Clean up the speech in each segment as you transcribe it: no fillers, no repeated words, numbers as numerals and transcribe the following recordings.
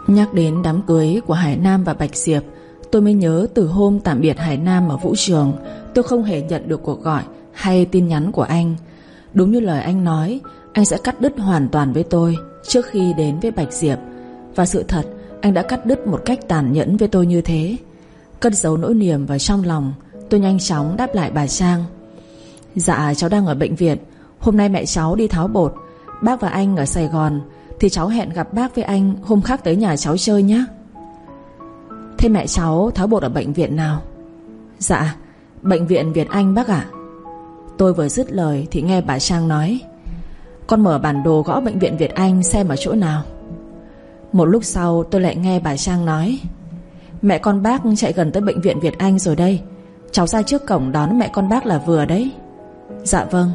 Nhắc đến đám cưới của Hải Nam và Bạch Diệp, tôi mới nhớ từ hôm tạm biệt Hải Nam ở vũ trường, tôi không hề nhận được cuộc gọi hay tin nhắn của anh. Đúng như lời anh nói, anh sẽ cắt đứt hoàn toàn với tôi trước khi đến với Bạch Diệp. Và sự thật, anh đã cắt đứt một cách tàn nhẫn với tôi như thế. Cất giấu nỗi niềm vào trong lòng, tôi nhanh chóng đáp lại bà Trang. Dạ cháu đang ở bệnh viện. Hôm nay mẹ cháu đi tháo bột. Bác và anh ở Sài Gòn, thì cháu hẹn gặp bác với anh hôm khác tới nhà cháu chơi nhé. Thế mẹ cháu tháo bột ở bệnh viện nào? Dạ bệnh viện Việt Anh bác ạ. Tôi vừa dứt lời thì nghe bà Trang nói: con mở bản đồ gõ bệnh viện Việt Anh xem ở chỗ nào. Một lúc sau tôi lại nghe bà Trang nói: mẹ con bác chạy gần tới bệnh viện Việt Anh rồi đây. Cháu ra trước cổng đón mẹ con bác là vừa đấy. Dạ vâng.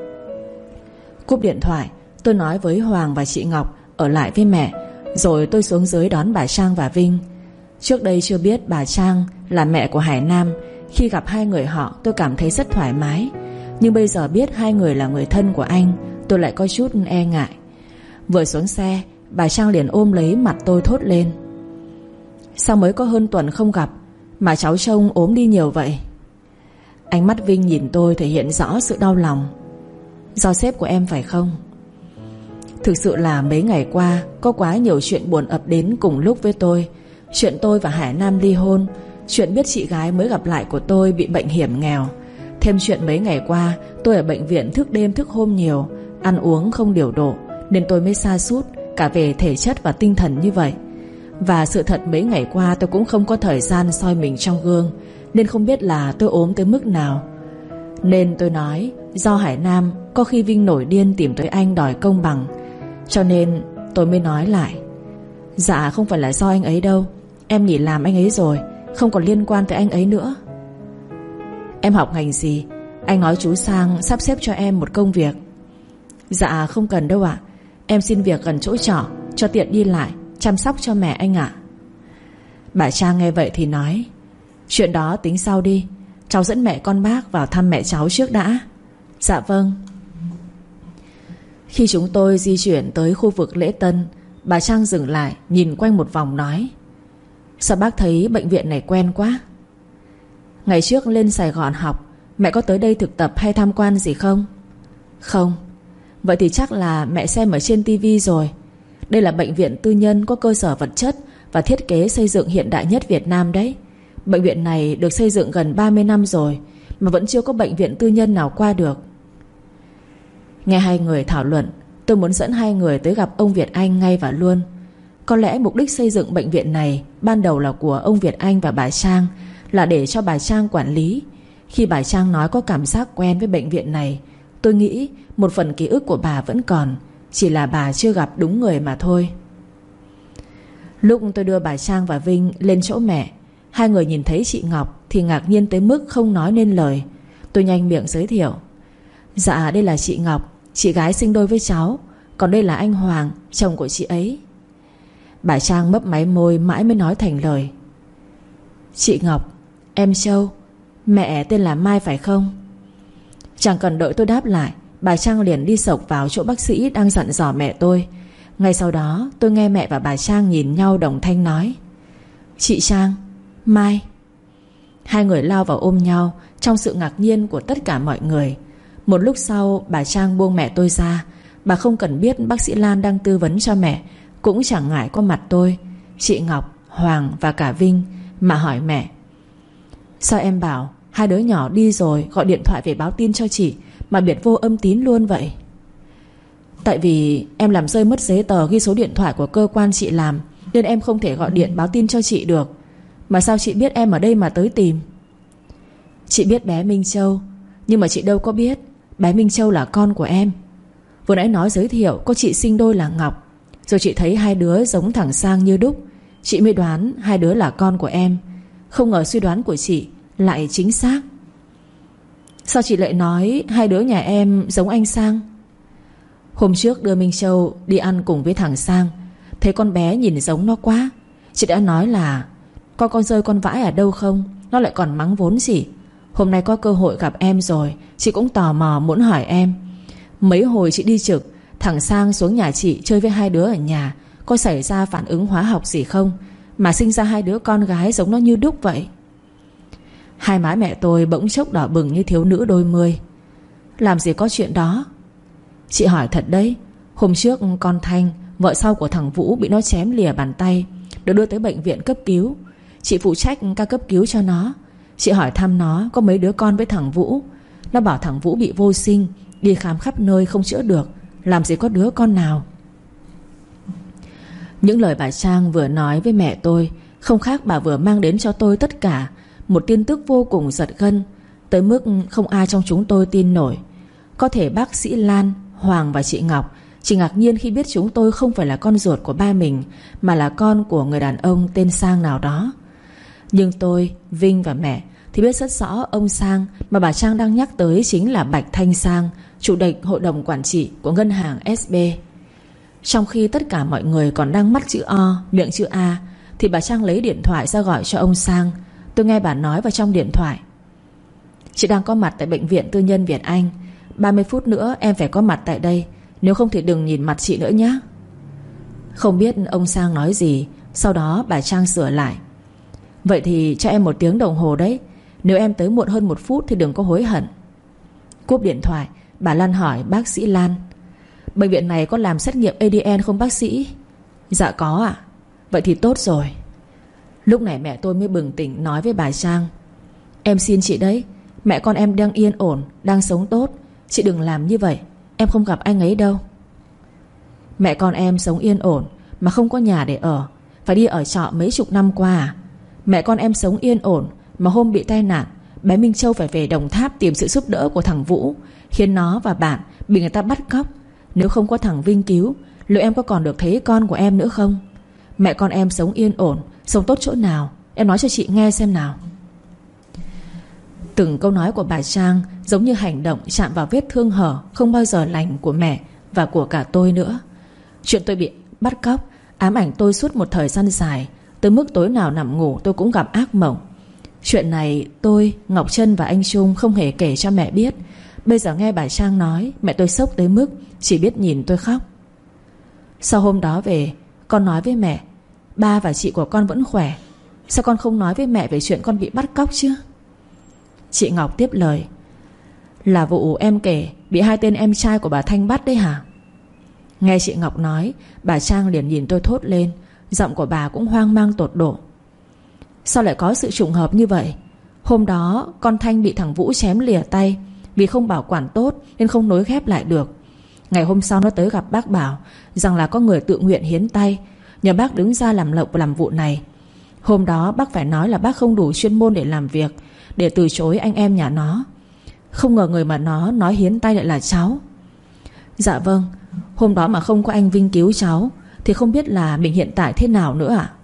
Cúp điện thoại, tôi nói với Hoàng và chị Ngọc ở lại với mẹ, rồi tôi xuống dưới đón bà Trang và Vinh. Trước đây chưa biết bà Trang là mẹ của Hải Nam, khi gặp hai người họ tôi cảm thấy rất thoải mái. Nhưng bây giờ biết hai người là người thân của anh, tôi lại có chút e ngại. Vừa xuống xe, bà Trang liền ôm lấy mặt tôi thốt lên: sao mới có hơn tuần không gặp mà cháu trông ốm đi nhiều vậy? Ánh mắt Vinh nhìn tôi thể hiện rõ sự đau lòng. Do sếp của em phải không? Thực sự là mấy ngày qua có quá nhiều chuyện buồn ập đến cùng lúc với tôi. Chuyện tôi và Hải Nam ly hôn, chuyện biết chị gái mới gặp lại của tôi bị bệnh hiểm nghèo, thêm chuyện mấy ngày qua tôi ở bệnh viện thức đêm thức hôm nhiều, ăn uống không điều độ, nên tôi mới sa sút cả về thể chất và tinh thần như vậy. Và sự thật mấy ngày qua tôi cũng không có thời gian soi mình trong gương, nên không biết là tôi ốm tới mức nào. Nên tôi nói do Hải Nam có khi Vinh nổi điên tìm tới anh đòi công bằng, cho nên tôi mới nói lại: dạ không phải là do anh ấy đâu, em nghỉ làm anh ấy rồi, không còn liên quan tới anh ấy nữa. Em học ngành gì? Anh nói chú sang sắp xếp cho em một công việc. Dạ không cần đâu ạ, em xin việc gần chỗ trọ cho tiện đi lại, chăm sóc cho mẹ anh ạ. Bà Trang nghe vậy thì nói: chuyện đó tính sau đi, cháu dẫn mẹ con bác vào thăm mẹ cháu trước đã. Dạ vâng. Khi chúng tôi di chuyển tới khu vực lễ tân, bà Trang dừng lại nhìn quanh một vòng nói: sao bác thấy bệnh viện này quen quá? Ngày trước lên Sài Gòn học, mẹ có tới đây thực tập hay tham quan gì không? Không. Vậy thì chắc là mẹ xem ở trên tivi rồi. Đây là bệnh viện tư nhân có cơ sở vật chất và thiết kế xây dựng hiện đại nhất Việt Nam đấy. Bệnh viện này được xây dựng gần 30 năm rồi mà vẫn chưa có bệnh viện tư nhân nào qua được. Nghe hai người thảo luận, tôi muốn dẫn hai người tới gặp ông Việt Anh ngay và luôn. Có lẽ mục đích xây dựng bệnh viện này ban đầu là của ông Việt Anh và bà Trang, là để cho bà Trang quản lý. Khi bà Trang nói có cảm giác quen với bệnh viện này, tôi nghĩ một phần ký ức của bà vẫn còn, chỉ là bà chưa gặp đúng người mà thôi. Lúc tôi đưa bà Trang và Vinh lên chỗ mẹ, hai người nhìn thấy chị Ngọc thì ngạc nhiên tới mức không nói nên lời. Tôi nhanh miệng giới thiệu: dạ đây là chị Ngọc, chị gái sinh đôi với cháu. Còn đây là anh Hoàng, chồng của chị ấy. Bà Trang mấp máy môi mãi mới nói thành lời: chị Ngọc, em Châu, mẹ tên là Mai phải không? Chẳng cần đợi tôi đáp lại, bà Trang liền đi xộc vào chỗ bác sĩ đang dặn dò mẹ tôi. Ngay sau đó tôi nghe mẹ và bà Trang nhìn nhau đồng thanh nói: chị Trang, Mai. Hai người lao vào ôm nhau trong sự ngạc nhiên của tất cả mọi người. Một lúc sau bà Trang buông mẹ tôi ra. Bà không cần biết bác sĩ Lan đang tư vấn cho mẹ, cũng chẳng ngại có mặt tôi, chị Ngọc, Hoàng và cả Vinh, mà hỏi mẹ: sao em bảo hai đứa nhỏ đi rồi gọi điện thoại về báo tin cho chị mà biệt vô âm tín luôn vậy? Tại vì em làm rơi mất giấy tờ ghi số điện thoại của cơ quan chị làm, nên em không thể gọi điện báo tin cho chị được. Mà sao chị biết em ở đây mà tới tìm? Chị biết bé Minh Châu, nhưng mà chị đâu có biết bé Minh Châu là con của em. Vừa nãy nói giới thiệu có chị sinh đôi là Ngọc, rồi chị thấy hai đứa giống thằng Sang như đúc, chị mới đoán hai đứa là con của em. Không ngờ suy đoán của chị lại chính xác. Sao chị lại nói hai đứa nhà em giống anh Sang? Hôm trước đưa Minh Châu đi ăn cùng với thằng Sang, thấy con bé nhìn giống nó quá. Chị đã nói là con rơi con vãi ở đâu không, nó lại còn mắng vốn chị. Hôm nay có cơ hội gặp em rồi, chị cũng tò mò muốn hỏi em. Mấy hồi chị đi trực, thằng Sang xuống nhà chị chơi với hai đứa ở nhà, có xảy ra phản ứng hóa học gì không mà sinh ra hai đứa con gái giống nó như đúc vậy? Hai má mẹ tôi bỗng chốc đỏ bừng như thiếu nữ đôi mươi. Làm gì có chuyện đó. Chị hỏi thật đấy. Hôm trước con Thanh, vợ sau của thằng Vũ, bị nó chém lìa bàn tay, được đưa tới bệnh viện cấp cứu. Chị phụ trách ca cấp cứu cho nó. Chị hỏi thăm nó có mấy đứa con với thằng Vũ. Nó bảo thằng Vũ bị vô sinh, đi khám khắp nơi không chữa được, làm gì có đứa con nào. Những lời bà Trang vừa nói với mẹ tôi không khác bà vừa mang đến cho tôi tất cả một tin tức vô cùng giật gân, tới mức không ai trong chúng tôi tin nổi. Có thể bác sĩ Lan, Hoàng và chị Ngọc chỉ ngạc nhiên khi biết chúng tôi không phải là con ruột của ba mình, mà là con của người đàn ông tên Sang nào đó. Nhưng tôi, Vinh và mẹ thì biết rất rõ ông Sang mà bà Trang đang nhắc tới chính là Bạch Thanh Sang, chủ tịch hội đồng quản trị của ngân hàng SB. Trong khi tất cả mọi người còn đang mắt chữ O, miệng chữ A, thì bà Trang lấy điện thoại ra gọi cho ông Sang. Tôi nghe bà nói vào trong điện thoại: chị đang có mặt tại bệnh viện tư nhân Việt Anh, 30 phút nữa em phải có mặt tại đây, nếu không thì đừng nhìn mặt chị nữa nhé. Không biết ông Sang nói gì. Sau đó bà Trang sửa lại: vậy thì cho em 1 tiếng đồng hồ đấy, nếu em tới muộn hơn 1 phút thì đừng có hối hận. Cúp điện thoại, bà Lan hỏi bác sĩ Lan: bệnh viện này có làm xét nghiệm ADN không bác sĩ? Dạ có ạ. Vậy thì tốt rồi. Lúc này mẹ tôi mới bừng tỉnh nói với bà Trang: em xin chị đấy, mẹ con em đang yên ổn, đang sống tốt. Chị đừng làm như vậy, em không gặp anh ấy đâu. Mẹ con em sống yên ổn mà không có nhà để ở, phải đi ở trọ mấy chục năm qua à? Mẹ con em sống yên ổn mà hôm bị tai nạn, bé Minh Châu phải về Đồng Tháp tìm sự giúp đỡ của thằng Vũ, khiến nó và bạn bị người ta bắt cóc. Nếu không có thằng Vinh cứu, liệu em có còn được thấy con của em nữa không? Mẹ con em sống yên ổn, sống tốt chỗ nào? Em nói cho chị nghe xem nào. Từng câu nói của bà Trang giống như hành động chạm vào vết thương hở không bao giờ lành của mẹ và của cả tôi nữa. Chuyện tôi bị bắt cóc ám ảnh tôi suốt một thời gian dài, tới mức tối nào nằm ngủ tôi cũng gặp ác mộng. Chuyện này tôi, Ngọc Trân và anh Trung không hề kể cho mẹ biết. Bây giờ nghe bà Trang nói, mẹ tôi sốc tới mức chỉ biết nhìn tôi khóc. Sau hôm đó về, con nói với mẹ: ba và chị của con vẫn khỏe. Sao con không nói với mẹ về chuyện con bị bắt cóc chứ? Chị Ngọc tiếp lời: là vụ em kể bị 2 tên em trai của bà Thanh bắt đấy hả? Nghe chị Ngọc nói, bà Trang liền nhìn tôi thốt lên. Giọng của bà cũng hoang mang tột độ. Sao lại có sự trùng hợp như vậy? Hôm đó con Thanh bị thằng Vũ chém lìa tay, vì không bảo quản tốt nên không nối ghép lại được. Ngày hôm sau nó tới gặp bác bảo rằng là có người tự nguyện hiến tay, nhờ bác đứng ra làm vụ này. Hôm đó bác phải nói là bác không đủ chuyên môn để làm việc, để từ chối anh em nhà nó. Không ngờ người mà nó nói hiến tay lại là cháu. Dạ vâng. Hôm đó mà không có anh Vinh cứu cháu thì không biết là mình hiện tại thế nào nữa ạ.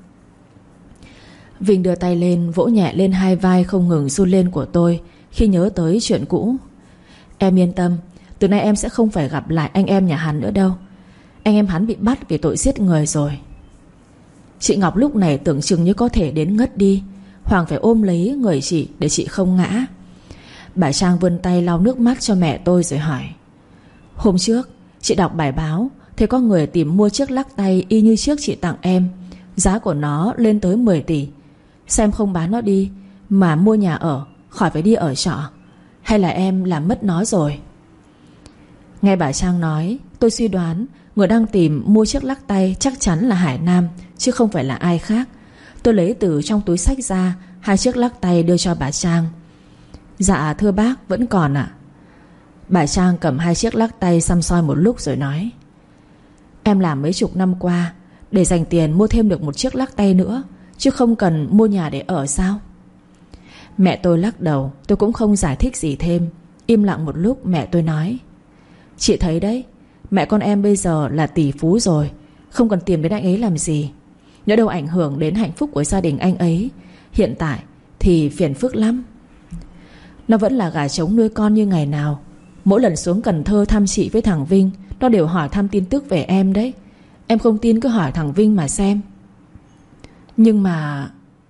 Vinh đưa tay lên vỗ nhẹ lên hai vai không ngừng run lên của tôi khi nhớ tới chuyện cũ. Em yên tâm, từ nay em sẽ không phải gặp lại anh em nhà hắn nữa đâu. Anh em hắn bị bắt vì tội giết người rồi. Chị Ngọc lúc này tưởng chừng như có thể đến ngất đi. Hoàng phải ôm lấy người chị để chị không ngã. Bà Trang vươn tay lau nước mắt cho mẹ tôi rồi hỏi: hôm trước chị đọc bài báo, thấy có người tìm mua chiếc lắc tay y như chiếc chị tặng em. Giá của nó lên tới 10 tỷ. Xem không bán nó đi mà mua nhà ở, khỏi phải đi ở trọ. Hay là em làm mất nó rồi? Nghe bà Trang nói, tôi suy đoán người đang tìm mua chiếc lắc tay chắc chắn là Hải Nam, chứ không phải là ai khác. Tôi lấy từ trong túi xách ra 2 chiếc lắc tay đưa cho bà Trang. Dạ thưa bác, vẫn còn ạ. Bà Trang cầm 2 chiếc lắc tay săm soi một lúc rồi nói: em làm mấy chục năm qua để dành tiền mua thêm được một chiếc lắc tay nữa, chứ không cần mua nhà để ở sao? Mẹ tôi lắc đầu. Tôi cũng không giải thích gì thêm. Im lặng một lúc mẹ tôi nói: chị thấy đấy, mẹ con em bây giờ là tỷ phú rồi, không cần tìm đến anh ấy làm gì. Nhỡ đâu ảnh hưởng đến hạnh phúc của gia đình anh ấy. Hiện tại thì phiền phức lắm. Nó vẫn là gà trống nuôi con như ngày nào. Mỗi lần xuống Cần Thơ thăm chị với thằng Vinh, nó đều hỏi thăm tin tức về em đấy. Em không tin cứ hỏi thằng Vinh mà xem. Nhưng mà...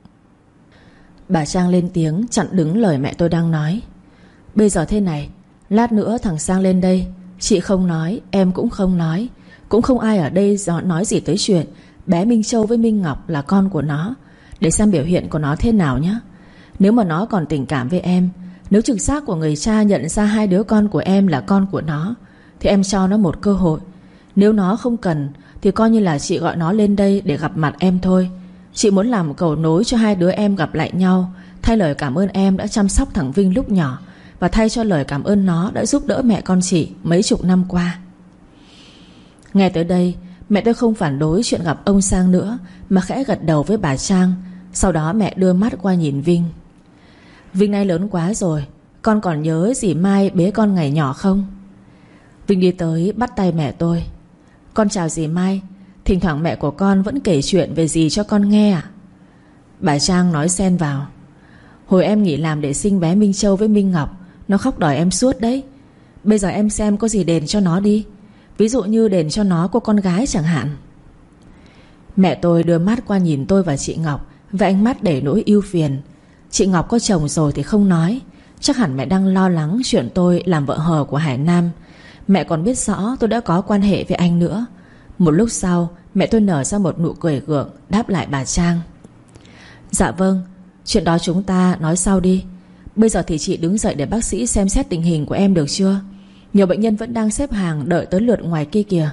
Bà Trang lên tiếng chặn đứng lời mẹ tôi đang nói. Bây giờ thế này, lát nữa thằng Sang lên đây, chị không nói, em cũng không nói. Cũng không ai ở đây nói gì tới chuyện bé Minh Châu với Minh Ngọc là con của nó. Để xem biểu hiện của nó thế nào nhé. Nếu mà nó còn tình cảm với em, nếu trực giác của người cha nhận ra hai đứa con của em là con của nó, thì em cho nó một cơ hội. Nếu nó không cần thì coi như là chị gọi nó lên đây để gặp mặt em thôi. Chị muốn làm cầu nối cho hai đứa em gặp lại nhau, thay lời cảm ơn em đã chăm sóc thằng Vinh lúc nhỏ, và thay cho lời cảm ơn nó đã giúp đỡ mẹ con chị mấy chục năm qua. Nghe tới đây, mẹ tôi không phản đối chuyện gặp ông Sang nữa, mà khẽ gật đầu với bà Trang. Sau đó mẹ đưa mắt qua nhìn Vinh. Vinh nay lớn quá rồi, con còn nhớ dì Mai bế con ngày nhỏ không? Vinh đi tới bắt tay mẹ tôi. Con chào dì Mai. Thỉnh thoảng mẹ của con vẫn kể chuyện về dì cho con nghe à? Bà Trang nói xen vào. Hồi em nghỉ làm để sinh bé Minh Châu với Minh Ngọc, nó khóc đòi em suốt đấy. Bây giờ em xem có gì đền cho nó đi. Ví dụ như đền cho nó cô con gái chẳng hạn. Mẹ tôi đưa mắt qua nhìn tôi và chị Ngọc với ánh mắt đầy nỗi ưu phiền. Chị Ngọc có chồng rồi thì không nói, chắc hẳn mẹ đang lo lắng chuyện tôi làm vợ hờ của Hải Nam. Mẹ còn biết rõ tôi đã có quan hệ với anh nữa. Một lúc sau, mẹ tôi nở ra một nụ cười gượng, đáp lại bà Trang. Dạ vâng, chuyện đó chúng ta nói sau đi. Bây giờ thì chị đứng dậy để bác sĩ xem xét tình hình của em được chưa? Nhiều bệnh nhân vẫn đang xếp hàng đợi tới lượt ngoài kia kìa.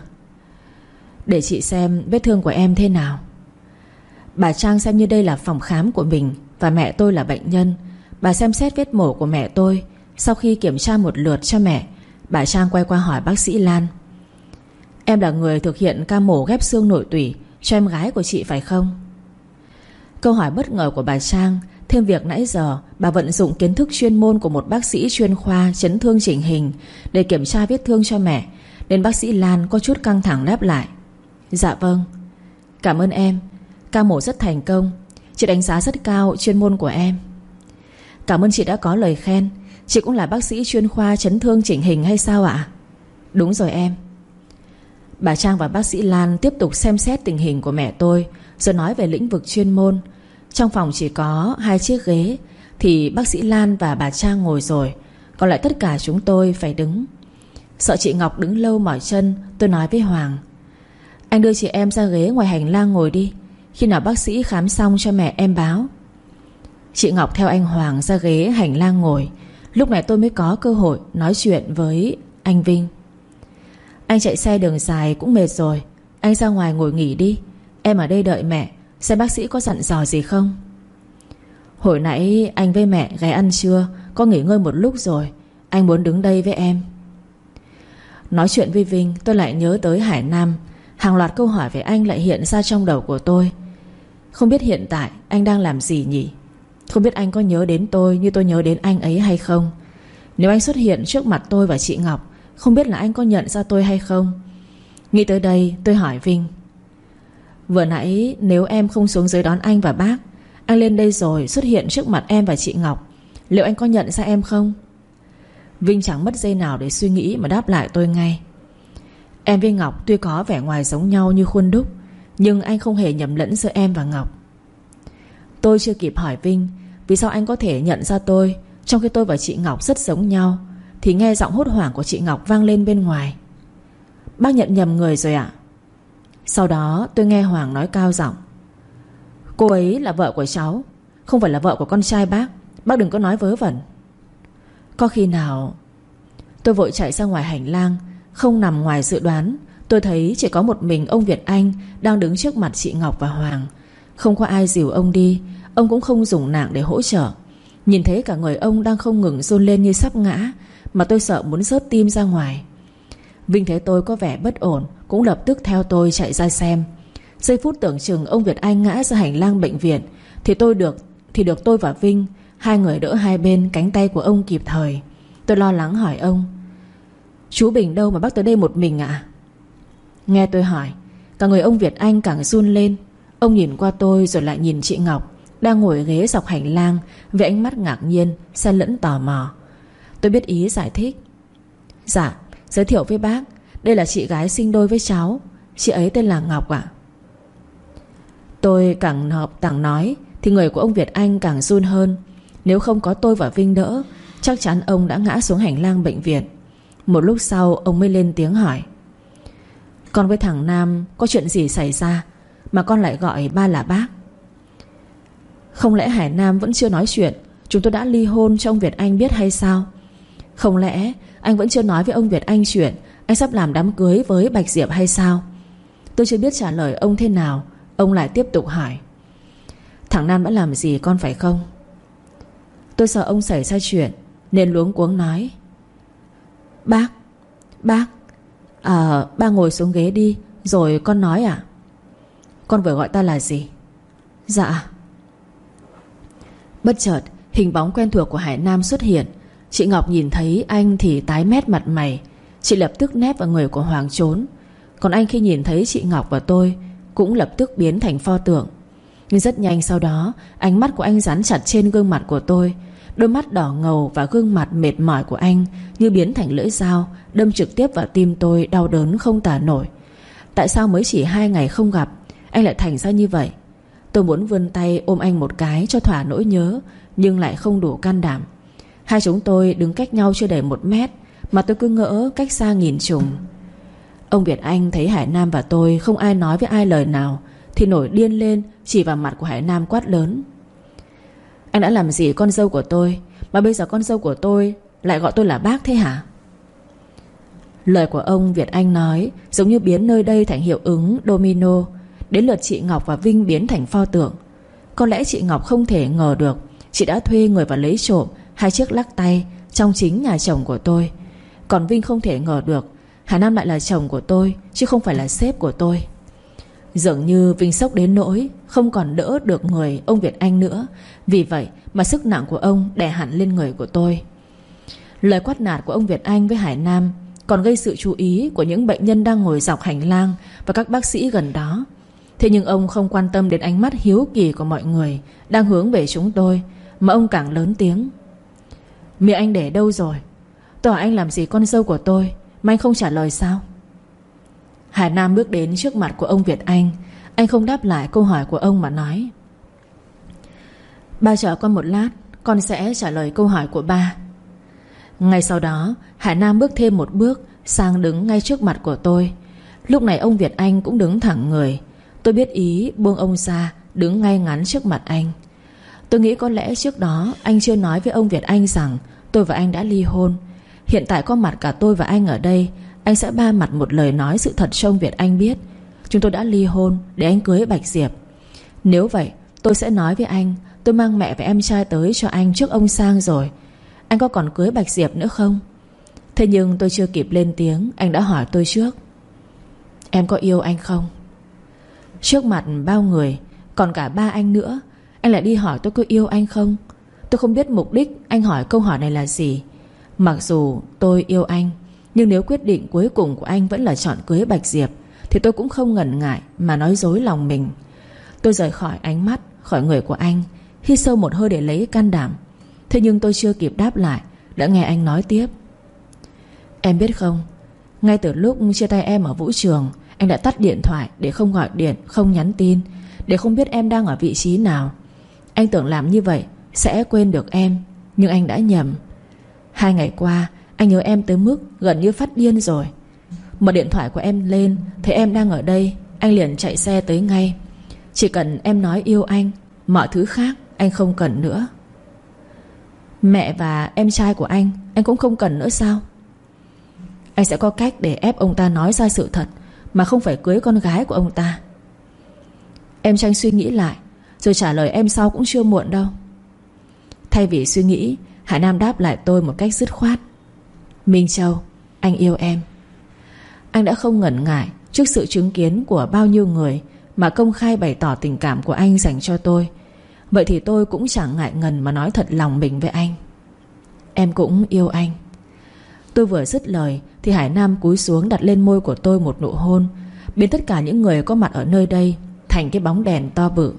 Để chị xem vết thương của em thế nào. Bà Trang xem như đây là phòng khám của mình và mẹ tôi là bệnh nhân. Bà xem xét vết mổ của mẹ tôi. Sau khi kiểm tra một lượt cho mẹ, bà Trang quay qua hỏi bác sĩ Lan. Em là người thực hiện ca mổ ghép xương nội tủy cho em gái của chị phải không? Câu hỏi bất ngờ của bà Trang, thêm việc nãy giờ bà vận dụng kiến thức chuyên môn của một bác sĩ chuyên khoa chấn thương chỉnh hình để kiểm tra vết thương cho mẹ, nên bác sĩ Lan có chút căng thẳng đáp lại. Dạ vâng. Cảm ơn em. Ca mổ rất thành công. Chị đánh giá rất cao chuyên môn của em. Cảm ơn chị đã có lời khen. Chị cũng là bác sĩ chuyên khoa chấn thương chỉnh hình hay sao ạ? Đúng rồi em. Bà Trang và bác sĩ Lan tiếp tục xem xét tình hình của mẹ tôi, rồi nói về lĩnh vực chuyên môn. Trong phòng chỉ có 2 chiếc ghế, thì bác sĩ Lan và bà Trang ngồi rồi, còn lại tất cả chúng tôi phải đứng. Sợ chị Ngọc đứng lâu mỏi chân, tôi nói với Hoàng. Anh đưa chị em ra ghế ngoài hành lang ngồi đi. Khi nào bác sĩ khám xong cho mẹ em báo. Chị Ngọc theo anh Hoàng ra ghế hành lang ngồi. Lúc này tôi mới có cơ hội nói chuyện với anh Vinh. Anh chạy xe đường dài cũng mệt rồi, anh ra ngoài ngồi nghỉ đi. Em ở đây đợi mẹ, xem bác sĩ có dặn dò gì không. Hồi nãy anh với mẹ ghé ăn trưa, có nghỉ ngơi một lúc rồi. Anh muốn đứng đây với em. Nói chuyện với Vinh, tôi lại nhớ tới Hải Nam. Hàng loạt câu hỏi về anh lại hiện ra trong đầu của tôi. Không biết hiện tại anh đang làm gì nhỉ? Không biết anh có nhớ đến tôi như tôi nhớ đến anh ấy hay không? Nếu anh xuất hiện trước mặt tôi và chị Ngọc, không biết là anh có nhận ra tôi hay không? Nghĩ tới đây tôi hỏi Vinh. Vừa nãy nếu em không xuống dưới đón anh và bác, anh lên đây rồi xuất hiện trước mặt em và chị Ngọc, liệu anh có nhận ra em không? Vinh chẳng mất giây nào để suy nghĩ mà đáp lại tôi ngay. Em với Ngọc tuy có vẻ ngoài giống nhau như khuôn đúc, nhưng anh không hề nhầm lẫn giữa em và Ngọc. Tôi chưa kịp hỏi Vinh vì sao anh có thể nhận ra tôi, trong khi tôi và chị Ngọc rất giống nhau, thì nghe giọng hốt hoảng của chị Ngọc vang lên bên ngoài. Bác nhận nhầm người rồi ạ. Sau đó tôi nghe Hoàng nói cao giọng. Cô ấy là vợ của cháu, không phải là vợ của con trai bác. Bác đừng có nói vớ vẩn. Có khi nào... Tôi vội chạy ra ngoài hành lang. Không nằm ngoài dự đoán, tôi thấy chỉ có một mình ông Việt Anh đang đứng trước mặt chị Ngọc và Hoàng. Không có ai dìu ông đi, ông cũng không dùng nạng để hỗ trợ. Nhìn thấy cả người ông đang không ngừng run lên như sắp ngã, mà tôi sợ muốn rớt tim ra ngoài. Vinh thấy tôi có vẻ bất ổn, cũng lập tức theo tôi chạy ra xem. Giây phút tưởng chừng ông Việt Anh ngã ra hành lang bệnh viện, thì được tôi và Vinh, hai người đỡ hai bên cánh tay của ông kịp thời. Tôi lo lắng hỏi ông. Chú Bình đâu mà bác tới đây một mình ạ? Nghe tôi hỏi, cả người ông Việt Anh càng run lên. Ông nhìn qua tôi rồi lại nhìn chị Ngọc đang ngồi ghế dọc hành lang với ánh mắt ngạc nhiên, xen lẫn tò mò. Tôi biết ý giải thích. Dạ, giới thiệu với bác, đây là chị gái sinh đôi với cháu. Chị ấy tên là Ngọc ạ. Tôi càng nói thì người của ông Việt Anh càng run hơn. Nếu không có tôi và Vinh đỡ, chắc chắn ông đã ngã xuống hành lang bệnh viện. Một lúc sau ông mới lên tiếng hỏi. Con với thằng Nam có chuyện gì xảy ra mà con lại gọi ba là bác? Không lẽ Hải Nam vẫn chưa nói chuyện chúng tôi đã ly hôn cho ông Việt Anh biết hay sao? Không lẽ anh vẫn chưa nói với ông Việt Anh chuyện anh sắp làm đám cưới với Bạch Diệp hay sao? Tôi chưa biết trả lời ông thế nào, ông lại tiếp tục hỏi. Thằng Nam đã làm gì con phải không? Tôi sợ ông xảy ra chuyện nên luống cuống nói. Bác ba ngồi xuống ghế đi rồi con nói ạ. Con vừa gọi ta là gì? Dạ. Bất chợt hình bóng quen thuộc của Hải Nam xuất hiện. Chị Ngọc nhìn thấy anh thì tái mét mặt mày. Chị lập tức nép vào người của Hoàng trốn. Còn anh khi nhìn thấy chị Ngọc và tôi cũng lập tức biến thành pho tượng. Nhưng rất nhanh sau đó ánh mắt của anh dán chặt trên gương mặt của tôi. Đôi mắt đỏ ngầu và gương mặt mệt mỏi của anh như biến thành lưỡi dao, đâm trực tiếp vào tim tôi đau đớn không tả nổi. Tại sao mới chỉ 2 ngày không gặp anh lại thành ra như vậy? Tôi muốn vươn tay ôm anh một cái cho thỏa nỗi nhớ, nhưng lại không đủ can đảm. Hai chúng tôi đứng cách nhau chưa đầy 1 mét mà tôi cứ ngỡ cách xa nghìn trùng. Ông Việt Anh thấy Hải Nam và tôi không ai nói với ai lời nào thì nổi điên lên, chỉ vào mặt của Hải Nam quát lớn. Anh đã làm gì con dâu của tôi mà bây giờ con dâu của tôi lại gọi tôi là bác thế hả? Lời của ông Việt Anh nói giống như biến nơi đây thành hiệu ứng domino. Đến lượt chị Ngọc và Vinh biến thành pho tượng. Có lẽ chị Ngọc không thể ngờ được chị đã thuê người vào lấy trộm 2 chiếc lắc tay trong chính nhà chồng của tôi. Còn Vinh không thể ngờ được Hà Nam lại là chồng của tôi chứ không phải là sếp của tôi. Dường như Vinh sốc đến nỗi không còn đỡ được người ông Việt Anh nữa. Vì vậy mà sức nặng của ông đè hẳn lên người của tôi. Lời quát nạt của ông Việt Anh với Hải Nam còn gây sự chú ý của những bệnh nhân đang ngồi dọc hành lang và các bác sĩ gần đó. Thế nhưng ông không quan tâm đến ánh mắt hiếu kỳ của mọi người đang hướng về chúng tôi, mà ông càng lớn tiếng. Miệng anh để đâu rồi? Tôi hỏi anh làm gì con dâu của tôi mà anh không trả lời sao? Hải Nam bước đến trước mặt của ông Việt Anh. Anh không đáp lại câu hỏi của ông mà nói. Ba chờ con một lát, con sẽ trả lời câu hỏi của ba. Ngay sau đó Hải Nam bước thêm một bước sang đứng ngay trước mặt của tôi. Lúc này ông Việt Anh cũng đứng thẳng người. Tôi biết ý buông ông ra, đứng ngay ngắn trước mặt anh. Tôi nghĩ có lẽ trước đó anh chưa nói với ông Việt Anh rằng tôi và anh đã ly hôn. Hiện tại có mặt cả tôi và anh ở đây, anh sẽ ba mặt một lời nói sự thật cho ông Việt Anh biết chúng tôi đã ly hôn để anh cưới Bạch Diệp. Nếu vậy tôi sẽ nói với anh tôi mang mẹ và em trai tới cho anh trước ông Sang rồi. Anh có còn cưới Bạch Diệp nữa không? Thế nhưng tôi chưa kịp lên tiếng, anh đã hỏi tôi trước. Em có yêu anh không? Trước mặt bao người, còn cả ba anh nữa, anh lại đi hỏi tôi có yêu anh không? Tôi không biết mục đích anh hỏi câu hỏi này là gì. Mặc dù tôi yêu anh, nhưng nếu quyết định cuối cùng của anh vẫn là chọn cưới Bạch Diệp thì tôi cũng không ngần ngại mà nói dối lòng mình. Tôi rời khỏi ánh mắt, khỏi người của anh, hít sâu một hơi để lấy can đảm. Thế nhưng tôi chưa kịp đáp lại đã nghe anh nói tiếp. Em biết không, ngay từ lúc chia tay em ở vũ trường, anh đã tắt điện thoại để không gọi điện, không nhắn tin, để không biết em đang ở vị trí nào. Anh tưởng làm như vậy sẽ quên được em, nhưng anh đã nhầm. 2 ngày qua anh nhớ em tới mức gần như phát điên rồi. Mở điện thoại của em lên, thấy em đang ở đây, anh liền chạy xe tới ngay. Chỉ cần em nói yêu anh, mọi thứ khác anh không cần nữa. Mẹ và em trai của anh cũng không cần nữa sao? Anh sẽ có cách để ép ông ta nói ra sự thật mà không phải cưới con gái của ông ta. Em cho anh suy nghĩ lại rồi trả lời em sau cũng chưa muộn đâu. Thay vì suy nghĩ, Hải Nam đáp lại tôi một cách dứt khoát. Minh Châu, anh yêu em. Anh đã không ngần ngại trước sự chứng kiến của bao nhiêu người mà công khai bày tỏ tình cảm của anh dành cho tôi. Vậy thì tôi cũng chẳng ngại ngần mà nói thật lòng mình với anh. Em cũng yêu anh. Tôi vừa dứt lời thì Hải Nam cúi xuống đặt lên môi của tôi một nụ hôn, biến tất cả những người có mặt ở nơi đây thành cái bóng đèn to bự.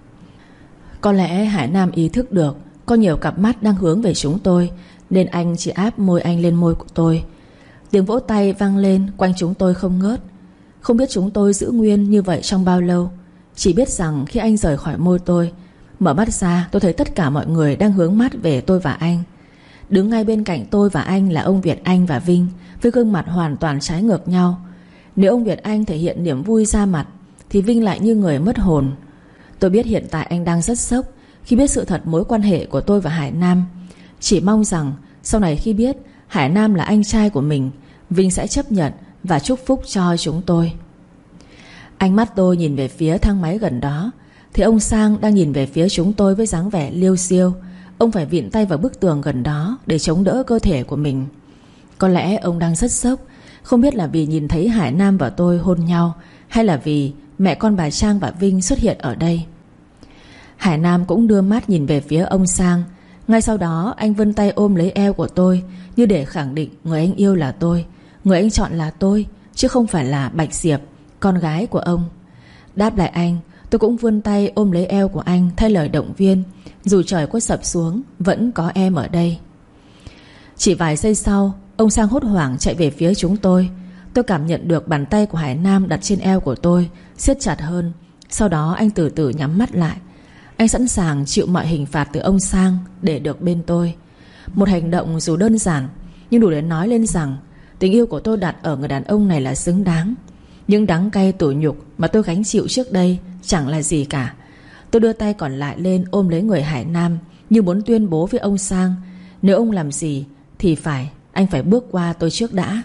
Có lẽ Hải Nam ý thức được có nhiều cặp mắt đang hướng về chúng tôi, nên anh chỉ áp môi anh lên môi của tôi. Tiếng vỗ tay vang lên quanh chúng tôi không ngớt. Không biết chúng tôi giữ nguyên như vậy trong bao lâu. Chỉ biết rằng khi anh rời khỏi môi tôi, mở mắt ra tôi thấy tất cả mọi người đang hướng mắt về tôi và anh. Đứng ngay bên cạnh tôi và anh là ông Việt Anh và Vinh, với gương mặt hoàn toàn trái ngược nhau. Nếu ông Việt Anh thể hiện niềm vui ra mặt thì Vinh lại như người mất hồn. Tôi biết hiện tại anh đang rất sốc khi biết sự thật mối quan hệ của tôi và Hải Nam. Chỉ mong rằng sau này khi biết Hải Nam là anh trai của mình, Vinh sẽ chấp nhận và chúc phúc cho chúng tôi. Ánh mắt tôi nhìn về phía thang máy gần đó thì ông Sang đang nhìn về phía chúng tôi với dáng vẻ liêu xiêu. Ông phải vịn tay vào bức tường gần đó để chống đỡ cơ thể của mình. Có lẽ ông đang rất sốc, không biết là vì nhìn thấy Hải Nam và tôi hôn nhau, hay là vì mẹ con bà Trang và Vinh xuất hiện ở đây. Hải Nam cũng đưa mắt nhìn về phía ông Sang. Ngay sau đó anh vươn tay ôm lấy eo của tôi, như để khẳng định người anh yêu là tôi, người anh chọn là tôi, chứ không phải là Bạch Diệp, con gái của ông. Đáp lại anh, tôi cũng vươn tay ôm lấy eo của anh thay lời động viên. Dù trời có sập xuống, vẫn có em ở đây. Chỉ vài giây sau, ông Sang hốt hoảng chạy về phía chúng tôi. Tôi cảm nhận được bàn tay của Hải Nam đặt trên eo của tôi siết chặt hơn. Sau đó anh từ từ nhắm mắt lại. Anh sẵn sàng chịu mọi hình phạt từ ông Sang để được bên tôi. Một hành động dù đơn giản nhưng đủ để nói lên rằng tình yêu của tôi đặt ở người đàn ông này là xứng đáng. Những đắng cay tủi nhục mà tôi gánh chịu trước đây chẳng là gì cả. Tôi đưa tay còn lại lên ôm lấy người Hải Nam, như muốn tuyên bố với ông Sang, nếu ông làm gì thì anh phải bước qua tôi trước đã.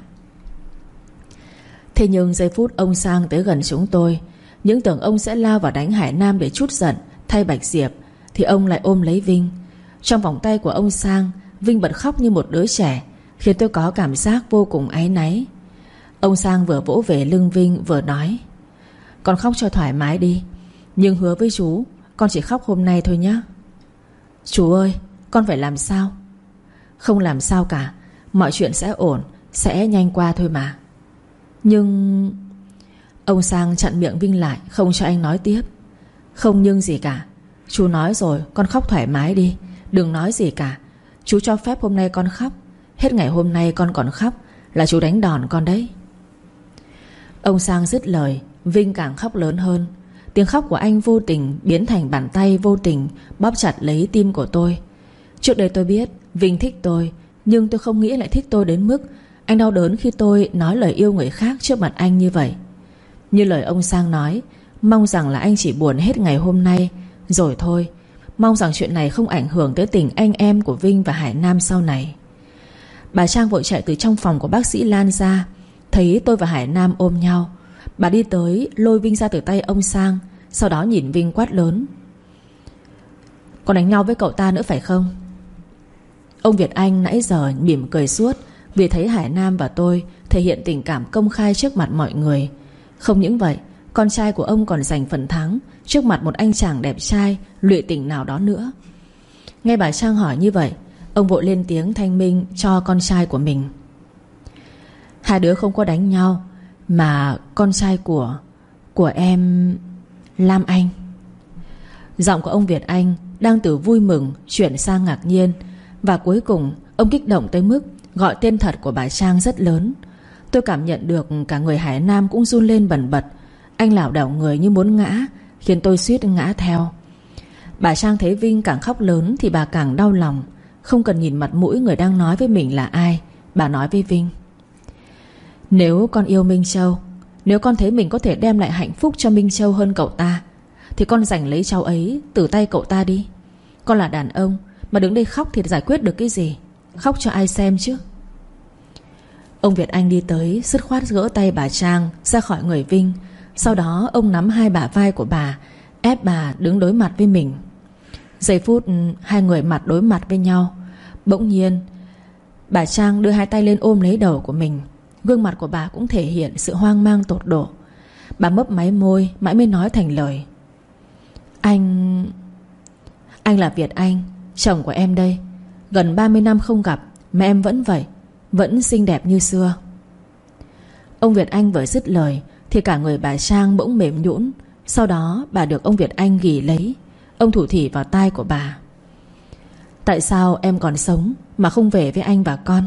Thế nhưng giây phút ông Sang tới gần chúng tôi, những tưởng ông sẽ lao vào đánh Hải Nam để trút giận thay Bạch Diệp, thì ông lại ôm lấy Vinh. Trong vòng tay của ông Sang, Vinh bật khóc như một đứa trẻ, khiến tôi có cảm giác vô cùng áy náy. Ông Sang vừa vỗ về lưng Vinh vừa nói: "Con khóc cho thoải mái đi, nhưng hứa với chú con chỉ khóc hôm nay thôi nhé." "Chú ơi, con phải làm sao?" "Không làm sao cả, mọi chuyện sẽ ổn, sẽ nhanh qua thôi mà." "Nhưng..." Ông Sang chặn miệng Vinh lại, không cho anh nói tiếp. "Không nhưng gì cả, chú nói rồi, con khóc thoải mái đi, đừng nói gì cả. Chú cho phép hôm nay con khóc, hết ngày hôm nay con còn khóc là chú đánh đòn con đấy." Ông Sang dứt lời, Vinh càng khóc lớn hơn. Tiếng khóc của anh vô tình biến thành bàn tay vô tình bóp chặt lấy tim của tôi. Trước đây tôi biết Vinh thích tôi, nhưng tôi không nghĩ lại thích tôi đến mức anh đau đớn khi tôi nói lời yêu người khác trước mặt anh như vậy. Như lời ông Sang nói, mong rằng là anh chỉ buồn hết ngày hôm nay rồi thôi. Mong rằng chuyện này không ảnh hưởng tới tình anh em của Vinh và Hải Nam sau này. Bà Trang vội chạy từ trong phòng của bác sĩ Lan ra. Thấy tôi và Hải Nam ôm nhau, bà đi tới lôi Vinh ra từ tay ông Sang. Sau đó nhìn Vinh quát lớn: "Con đánh nhau với cậu ta nữa phải không?" Ông Việt Anh nãy giờ mỉm cười suốt vì thấy Hải Nam và tôi thể hiện tình cảm công khai trước mặt mọi người. Không những vậy, con trai của ông còn giành phần thắng trước mặt một anh chàng đẹp trai lụy tình nào đó nữa. Nghe bà Trang hỏi như vậy, ông vội lên tiếng thanh minh cho con trai của mình: "Hai đứa không có đánh nhau, mà con trai của em Lam Anh." Giọng của ông Việt Anh đang từ vui mừng chuyển sang ngạc nhiên, và cuối cùng ông kích động tới mức gọi tên thật của bà Trang rất lớn. Tôi cảm nhận được cả người Hải Nam cũng run lên bần bật. Anh lảo đảo người như muốn ngã, khiến tôi suýt ngã theo. Bà Trang thấy Vinh càng khóc lớn thì bà càng đau lòng. Không cần nhìn mặt mũi người đang nói với mình là ai, bà nói với Vinh: "Nếu con yêu Minh Châu, nếu con thấy mình có thể đem lại hạnh phúc cho Minh Châu hơn cậu ta, thì con giành lấy cháu ấy từ tay cậu ta đi. Con là đàn ông mà đứng đây khóc thì giải quyết được cái gì? Khóc cho ai xem chứ?" Ông Việt Anh đi tới, dứt khoát gỡ tay bà Trang ra khỏi người Vinh. Sau đó ông nắm hai bả vai của bà, ép bà đứng đối mặt với mình. Giây phút hai người mặt đối mặt với nhau, bỗng nhiên bà Trang đưa hai tay lên ôm lấy đầu của mình. Gương mặt của bà cũng thể hiện sự hoang mang tột độ. Bà mấp máy môi mãi mới nói thành lời: Anh là Việt Anh, chồng của em đây. Gần 30 năm không gặp mà em vẫn vậy, vẫn xinh đẹp như xưa." Ông Việt Anh vừa dứt lời thì cả người bà Trang bỗng mềm nhũn. Sau đó bà được ông Việt Anh ghì lấy. Ông thủ thỉ vào tai của bà: "Tại sao em còn sống mà không về với anh và con?"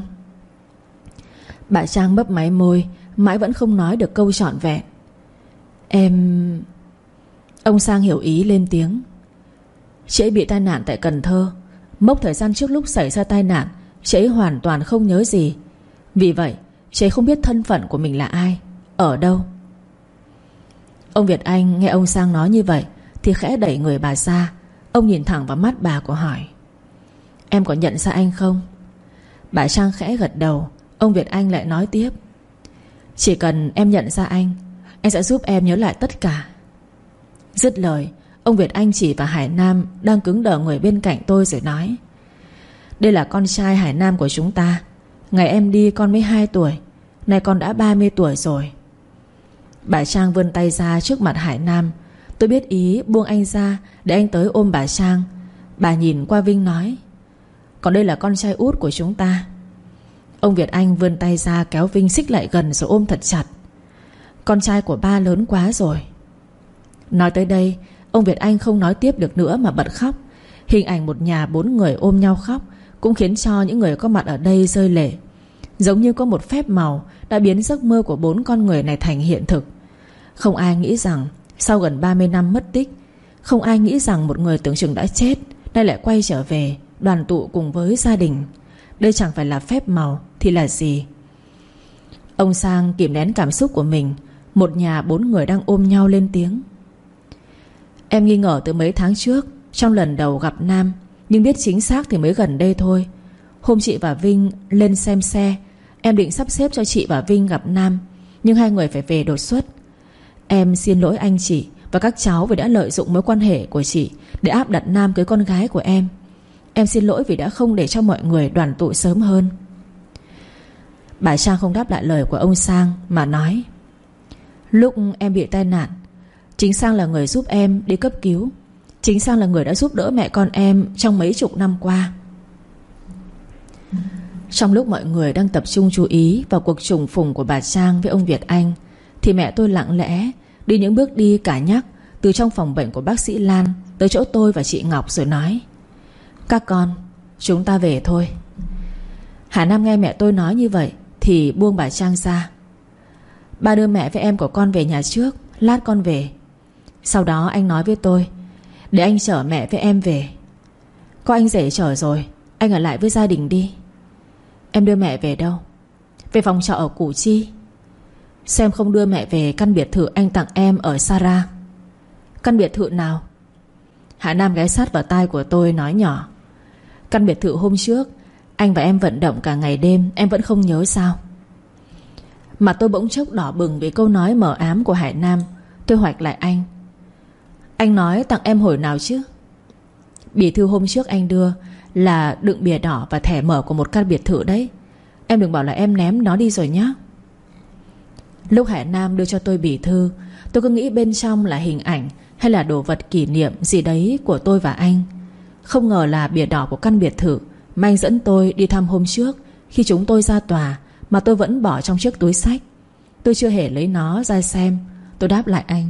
Bà Trang mấp máy môi, mãi vẫn không nói được câu trọn vẹn. "Em..." Ông Sang hiểu ý lên tiếng: "Chị ấy bị tai nạn tại Cần Thơ. Mốc thời gian trước lúc xảy ra tai nạn, chị ấy hoàn toàn không nhớ gì. Vì vậy chị ấy không biết thân phận của mình là ai. Ở đâu? Ông Việt Anh nghe ông Sang nói như vậy thì khẽ đẩy người bà ra. Ông nhìn thẳng vào mắt bà của hỏi: Em có nhận ra anh không? Bà Trang khẽ gật đầu. Ông Việt Anh lại nói tiếp: Chỉ cần em nhận ra anh sẽ giúp em nhớ lại tất cả. Dứt lời, ông Việt Anh chỉ vào Hải Nam đang cứng đờ người bên cạnh tôi rồi nói: Đây là con trai Hải Nam của chúng ta. Ngày em đi con mới 2 tuổi, nay con đã 30 tuổi rồi. Bà Trang vươn tay ra trước mặt Hải Nam. Tôi biết ý buông anh ra để anh tới ôm bà Trang. Bà nhìn qua Vinh nói: Còn đây là con trai út của chúng ta. Ông Việt Anh vươn tay ra kéo Vinh xích lại gần rồi ôm thật chặt. Con trai của ba lớn quá rồi. Nói tới đây, ông Việt Anh không nói tiếp được nữa mà bật khóc. Hình ảnh một nhà 4 người ôm nhau khóc cũng khiến cho những người có mặt ở đây rơi lệ. Giống như có một phép màu đã biến giấc mơ của 4 con người này thành hiện thực. Không ai nghĩ rằng sau gần 30 năm mất tích, không ai nghĩ rằng một người tưởng chừng đã chết nay lại quay trở về đoàn tụ cùng với gia đình. Đây chẳng phải là phép màu thì là gì? Ông Sang kìm nén cảm xúc của mình. Một nhà 4 người đang ôm nhau lên tiếng: Em nghi ngờ từ mấy tháng trước trong lần đầu gặp Nam, nhưng biết chính xác thì mới gần đây thôi. Hôm chị và Vinh lên xem xe, em định sắp xếp cho chị và Vinh gặp Nam, nhưng hai người phải về đột xuất. Em xin lỗi anh chị và các cháu vì đã lợi dụng mối quan hệ của chị để áp đặt Nam cưới con gái của em. Em xin lỗi vì đã không để cho mọi người đoàn tụ sớm hơn. Bà Trang không đáp lại lời của ông Sang mà nói: Lúc em bị tai nạn, chính Sang là người giúp em đi cấp cứu. Chính Sang là người đã giúp đỡ mẹ con em trong mấy chục năm qua. Trong lúc mọi người đang tập trung chú ý vào cuộc trùng phùng của bà Trang với ông Việt Anh, thì mẹ tôi lặng lẽ đi những bước đi cả nhắc từ trong phòng bệnh của bác sĩ Lan tới chỗ tôi và chị Ngọc rồi nói: Các con, chúng ta về thôi. Hà Nam nghe mẹ tôi nói như vậy thì buông bà Trang ra: Ba đưa mẹ với em của con về nhà trước, lát con về. Sau đó anh nói với tôi: Để anh chở mẹ với em về. Có anh rể chở rồi, anh ở lại với gia đình đi. Em đưa mẹ về đâu? Về phòng trọ ở Củ Chi. Xem không đưa mẹ về căn biệt thự anh tặng em ở Sara. Căn biệt thự nào? Hạ Nam ghé sát vào tai của tôi nói nhỏ: Căn biệt thự hôm trước anh và em vận động cả ngày đêm, em vẫn không nhớ sao? Mà tôi bỗng chốc đỏ bừng vì câu nói mờ ám của Hải Nam. Tôi hoạch lại anh: Anh nói tặng em hồi nào chứ? Bì thư hôm trước anh đưa là đựng bìa đỏ và thẻ mở của một căn biệt thự đấy. Em đừng bảo là em ném nó đi rồi nhá. Lúc Hải Nam đưa cho tôi bì thư, tôi cứ nghĩ bên trong là hình ảnh hay là đồ vật kỷ niệm gì đấy của tôi và anh. Không ngờ là bìa đỏ của căn biệt thự mà anh dẫn tôi đi thăm hôm trước khi chúng tôi ra tòa, mà tôi vẫn bỏ trong chiếc túi xách. Tôi chưa hề lấy nó ra xem. Tôi đáp lại anh: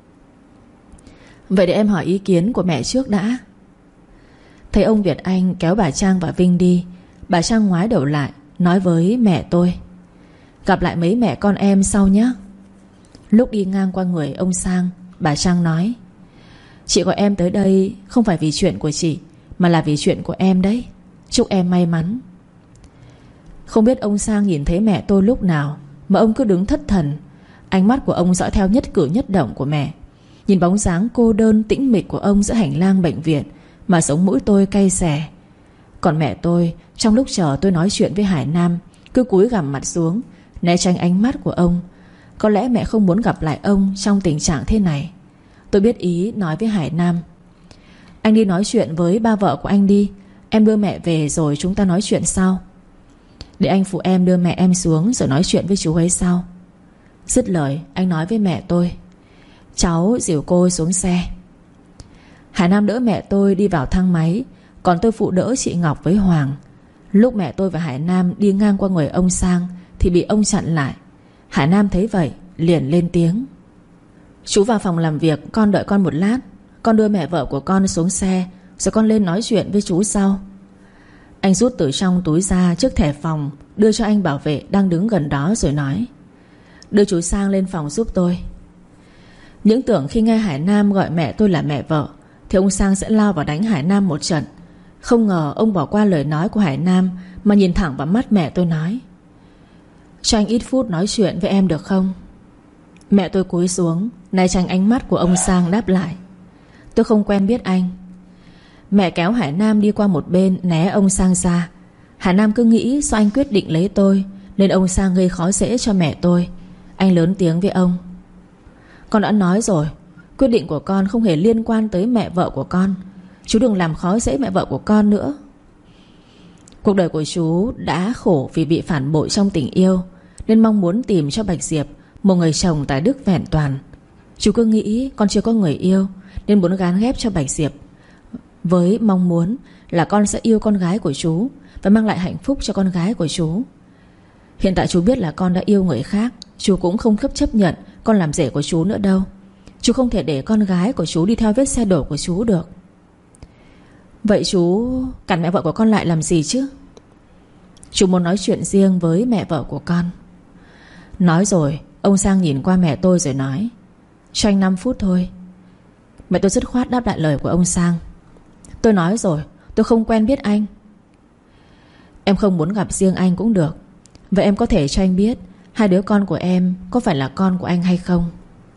Vậy để em hỏi ý kiến của mẹ trước đã. Thấy ông Việt Anh kéo bà Trang và Vinh đi, bà Trang ngoái đầu lại nói với mẹ tôi: Gặp lại mấy mẹ con em sau nhé. Lúc đi ngang qua người ông Sang, bà Trang nói: Chị gọi em tới đây không phải vì chuyện của chị, mà là vì chuyện của em đấy. Chúc em may mắn. Không biết ông Sang nhìn thấy mẹ tôi lúc nào mà ông cứ đứng thất thần. Ánh mắt của ông dõi theo nhất cử nhất động của mẹ. Nhìn bóng dáng cô đơn tĩnh mịch của ông giữa hành lang bệnh viện mà sống mũi tôi cay xè. Còn mẹ tôi, trong lúc chờ tôi nói chuyện với Hải Nam, cứ cúi gằm mặt xuống, né tránh ánh mắt của ông. Có lẽ mẹ không muốn gặp lại ông trong tình trạng thế này. Tôi biết ý nói với Hải Nam: Anh đi nói chuyện với ba vợ của anh đi, em đưa mẹ về rồi chúng ta nói chuyện sau. Để anh phụ em đưa mẹ em xuống rồi nói chuyện với chú ấy sau. Dứt lời, anh nói với mẹ tôi: Cháu dìu cô xuống xe. Hải Nam đỡ mẹ tôi đi vào thang máy, còn tôi phụ đỡ chị Ngọc với Hoàng. Lúc mẹ tôi và Hải Nam đi ngang qua người ông Sang thì bị ông chặn lại. Hải Nam thấy vậy liền lên tiếng: Chú vào phòng làm việc, con đợi con một lát. Con đưa mẹ vợ của con xuống xe, rồi con lên nói chuyện với chú sau. Anh rút từ trong túi ra chiếc thẻ phòng, đưa cho anh bảo vệ đang đứng gần đó rồi nói: Đưa chú Sang lên phòng giúp tôi. Những tưởng khi nghe Hải Nam gọi mẹ tôi là mẹ vợ thì ông Sang sẽ lao vào đánh Hải Nam một trận. Không ngờ ông bỏ qua lời nói của Hải Nam mà nhìn thẳng vào mắt mẹ tôi nói: Cho anh ít phút nói chuyện với em được không? Mẹ tôi cúi xuống né tránh ánh mắt của ông Sang, đáp lại: Tôi không quen biết anh. Mẹ kéo Hải Nam đi qua một bên, né ông Sang ra. Hải Nam cứ nghĩ do anh quyết định lấy tôi nên ông Sang gây khó dễ cho mẹ tôi. Anh lớn tiếng với ông: Con đã nói rồi, quyết định của con không hề liên quan tới mẹ vợ của con. Chú đừng làm khó dễ mẹ vợ của con nữa. Cuộc đời của chú đã khổ vì bị phản bội trong tình yêu, nên mong muốn tìm cho Bạch Diệp một người chồng tài đức vẹn toàn. Chú cứ nghĩ con chưa có người yêu nên muốn gán ghép cho Bạch Diệp, với mong muốn là con sẽ yêu con gái của chú và mang lại hạnh phúc cho con gái của chú. Hiện tại chú biết là con đã yêu người khác, chú cũng không chấp nhận con làm rể của chú nữa đâu. Chú không thể để con gái của chú đi theo vết xe đổ của chú được. Vậy chú cản mẹ vợ của con lại làm gì chứ? Chú muốn nói chuyện riêng với mẹ vợ của con. Nói rồi, ông Sang nhìn qua mẹ tôi rồi nói: Cho anh 5 phút thôi. Mẹ tôi dứt khoát đáp lại lời của ông Sang: Tôi nói rồi, tôi không quen biết anh. Em không muốn gặp riêng anh cũng được. Vậy em có thể cho anh biết hai đứa con của em có phải là con của anh hay không?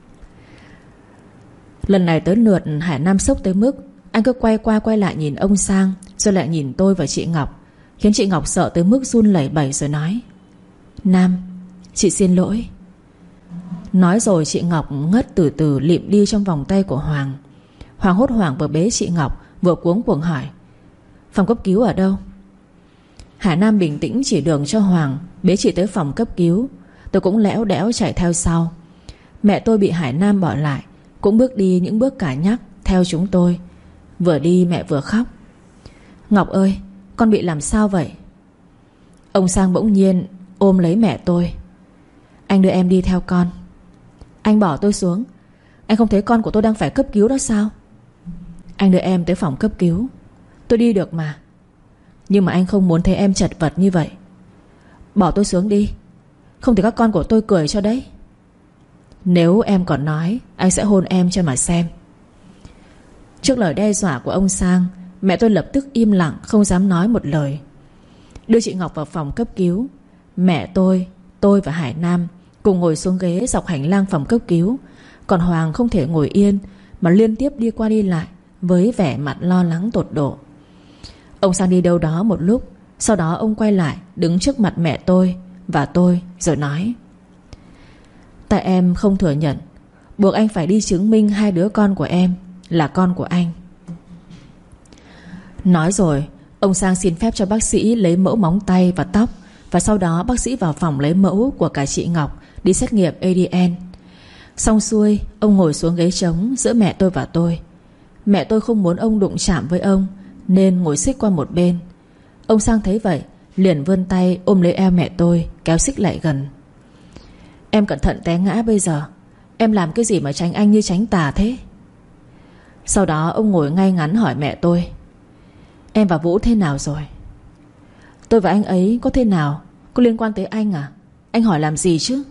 Lần này tới lượt Hải Nam sốc tới mức anh cứ quay qua quay lại nhìn ông Sang, rồi lại nhìn tôi và chị Ngọc, khiến chị Ngọc sợ tới mức run lẩy bẩy rồi nói: Nam, chị xin lỗi. Nói rồi chị Ngọc ngất từ từ lịm đi trong vòng tay của Hoàng. Hoàng hốt hoảng vừa bế chị Ngọc vừa cuống cuồng hỏi: Phòng cấp cứu ở đâu? Hải Nam bình tĩnh chỉ đường cho Hoàng bế chị tới phòng cấp cứu. Tôi cũng lẽo đẽo chạy theo sau. Mẹ tôi bị Hải Nam bỏ lại, cũng bước đi những bước cả nhắc theo chúng tôi. Vừa đi mẹ vừa khóc: Ngọc ơi, con bị làm sao vậy? Ông Sang bỗng nhiên ôm lấy mẹ tôi: Anh đưa em đi theo con. Anh bỏ tôi xuống. Anh không thấy con của tôi đang phải cấp cứu đó sao? Anh đưa em tới phòng cấp cứu. Tôi đi được mà. Nhưng mà anh không muốn thấy em chật vật như vậy. Bỏ tôi xuống đi. Không thì các con của tôi cười cho đấy. Nếu em còn nói, anh sẽ hôn em cho mà xem. Trước lời đe dọa của ông Sang, mẹ tôi lập tức im lặng, không dám nói một lời. Đưa chị Ngọc vào phòng cấp cứu. Mẹ tôi và Hải Nam cùng ngồi xuống ghế dọc hành lang phòng cấp cứu. Còn Hoàng không thể ngồi yên, mà liên tiếp đi qua đi lại với vẻ mặt lo lắng tột độ. Ông Sang đi đâu đó một lúc, sau đó ông quay lại đứng trước mặt mẹ tôi và tôi rồi nói: Tại em không thừa nhận, buộc anh phải đi chứng minh hai đứa con của em là con của anh. Nói rồi, ông Sang xin phép cho bác sĩ lấy mẫu móng tay và tóc, và sau đó bác sĩ vào phòng lấy mẫu của cả chị Ngọc đi xét nghiệm ADN. Xong xuôi, ông ngồi xuống ghế trống giữa mẹ tôi và tôi. Mẹ tôi không muốn ông đụng chạm với ông nên ngồi xích qua một bên. Ông Sang thấy vậy liền vươn tay ôm lấy eo mẹ tôi, kéo xích lại gần. Em cẩn thận té ngã bây giờ. Em làm cái gì mà tránh anh như tránh tà thế? Sau đó ông ngồi ngay ngắn hỏi mẹ tôi: Em và Vũ thế nào rồi? Tôi và anh ấy có thế nào? Có liên quan tới anh à? Anh hỏi làm gì chứ?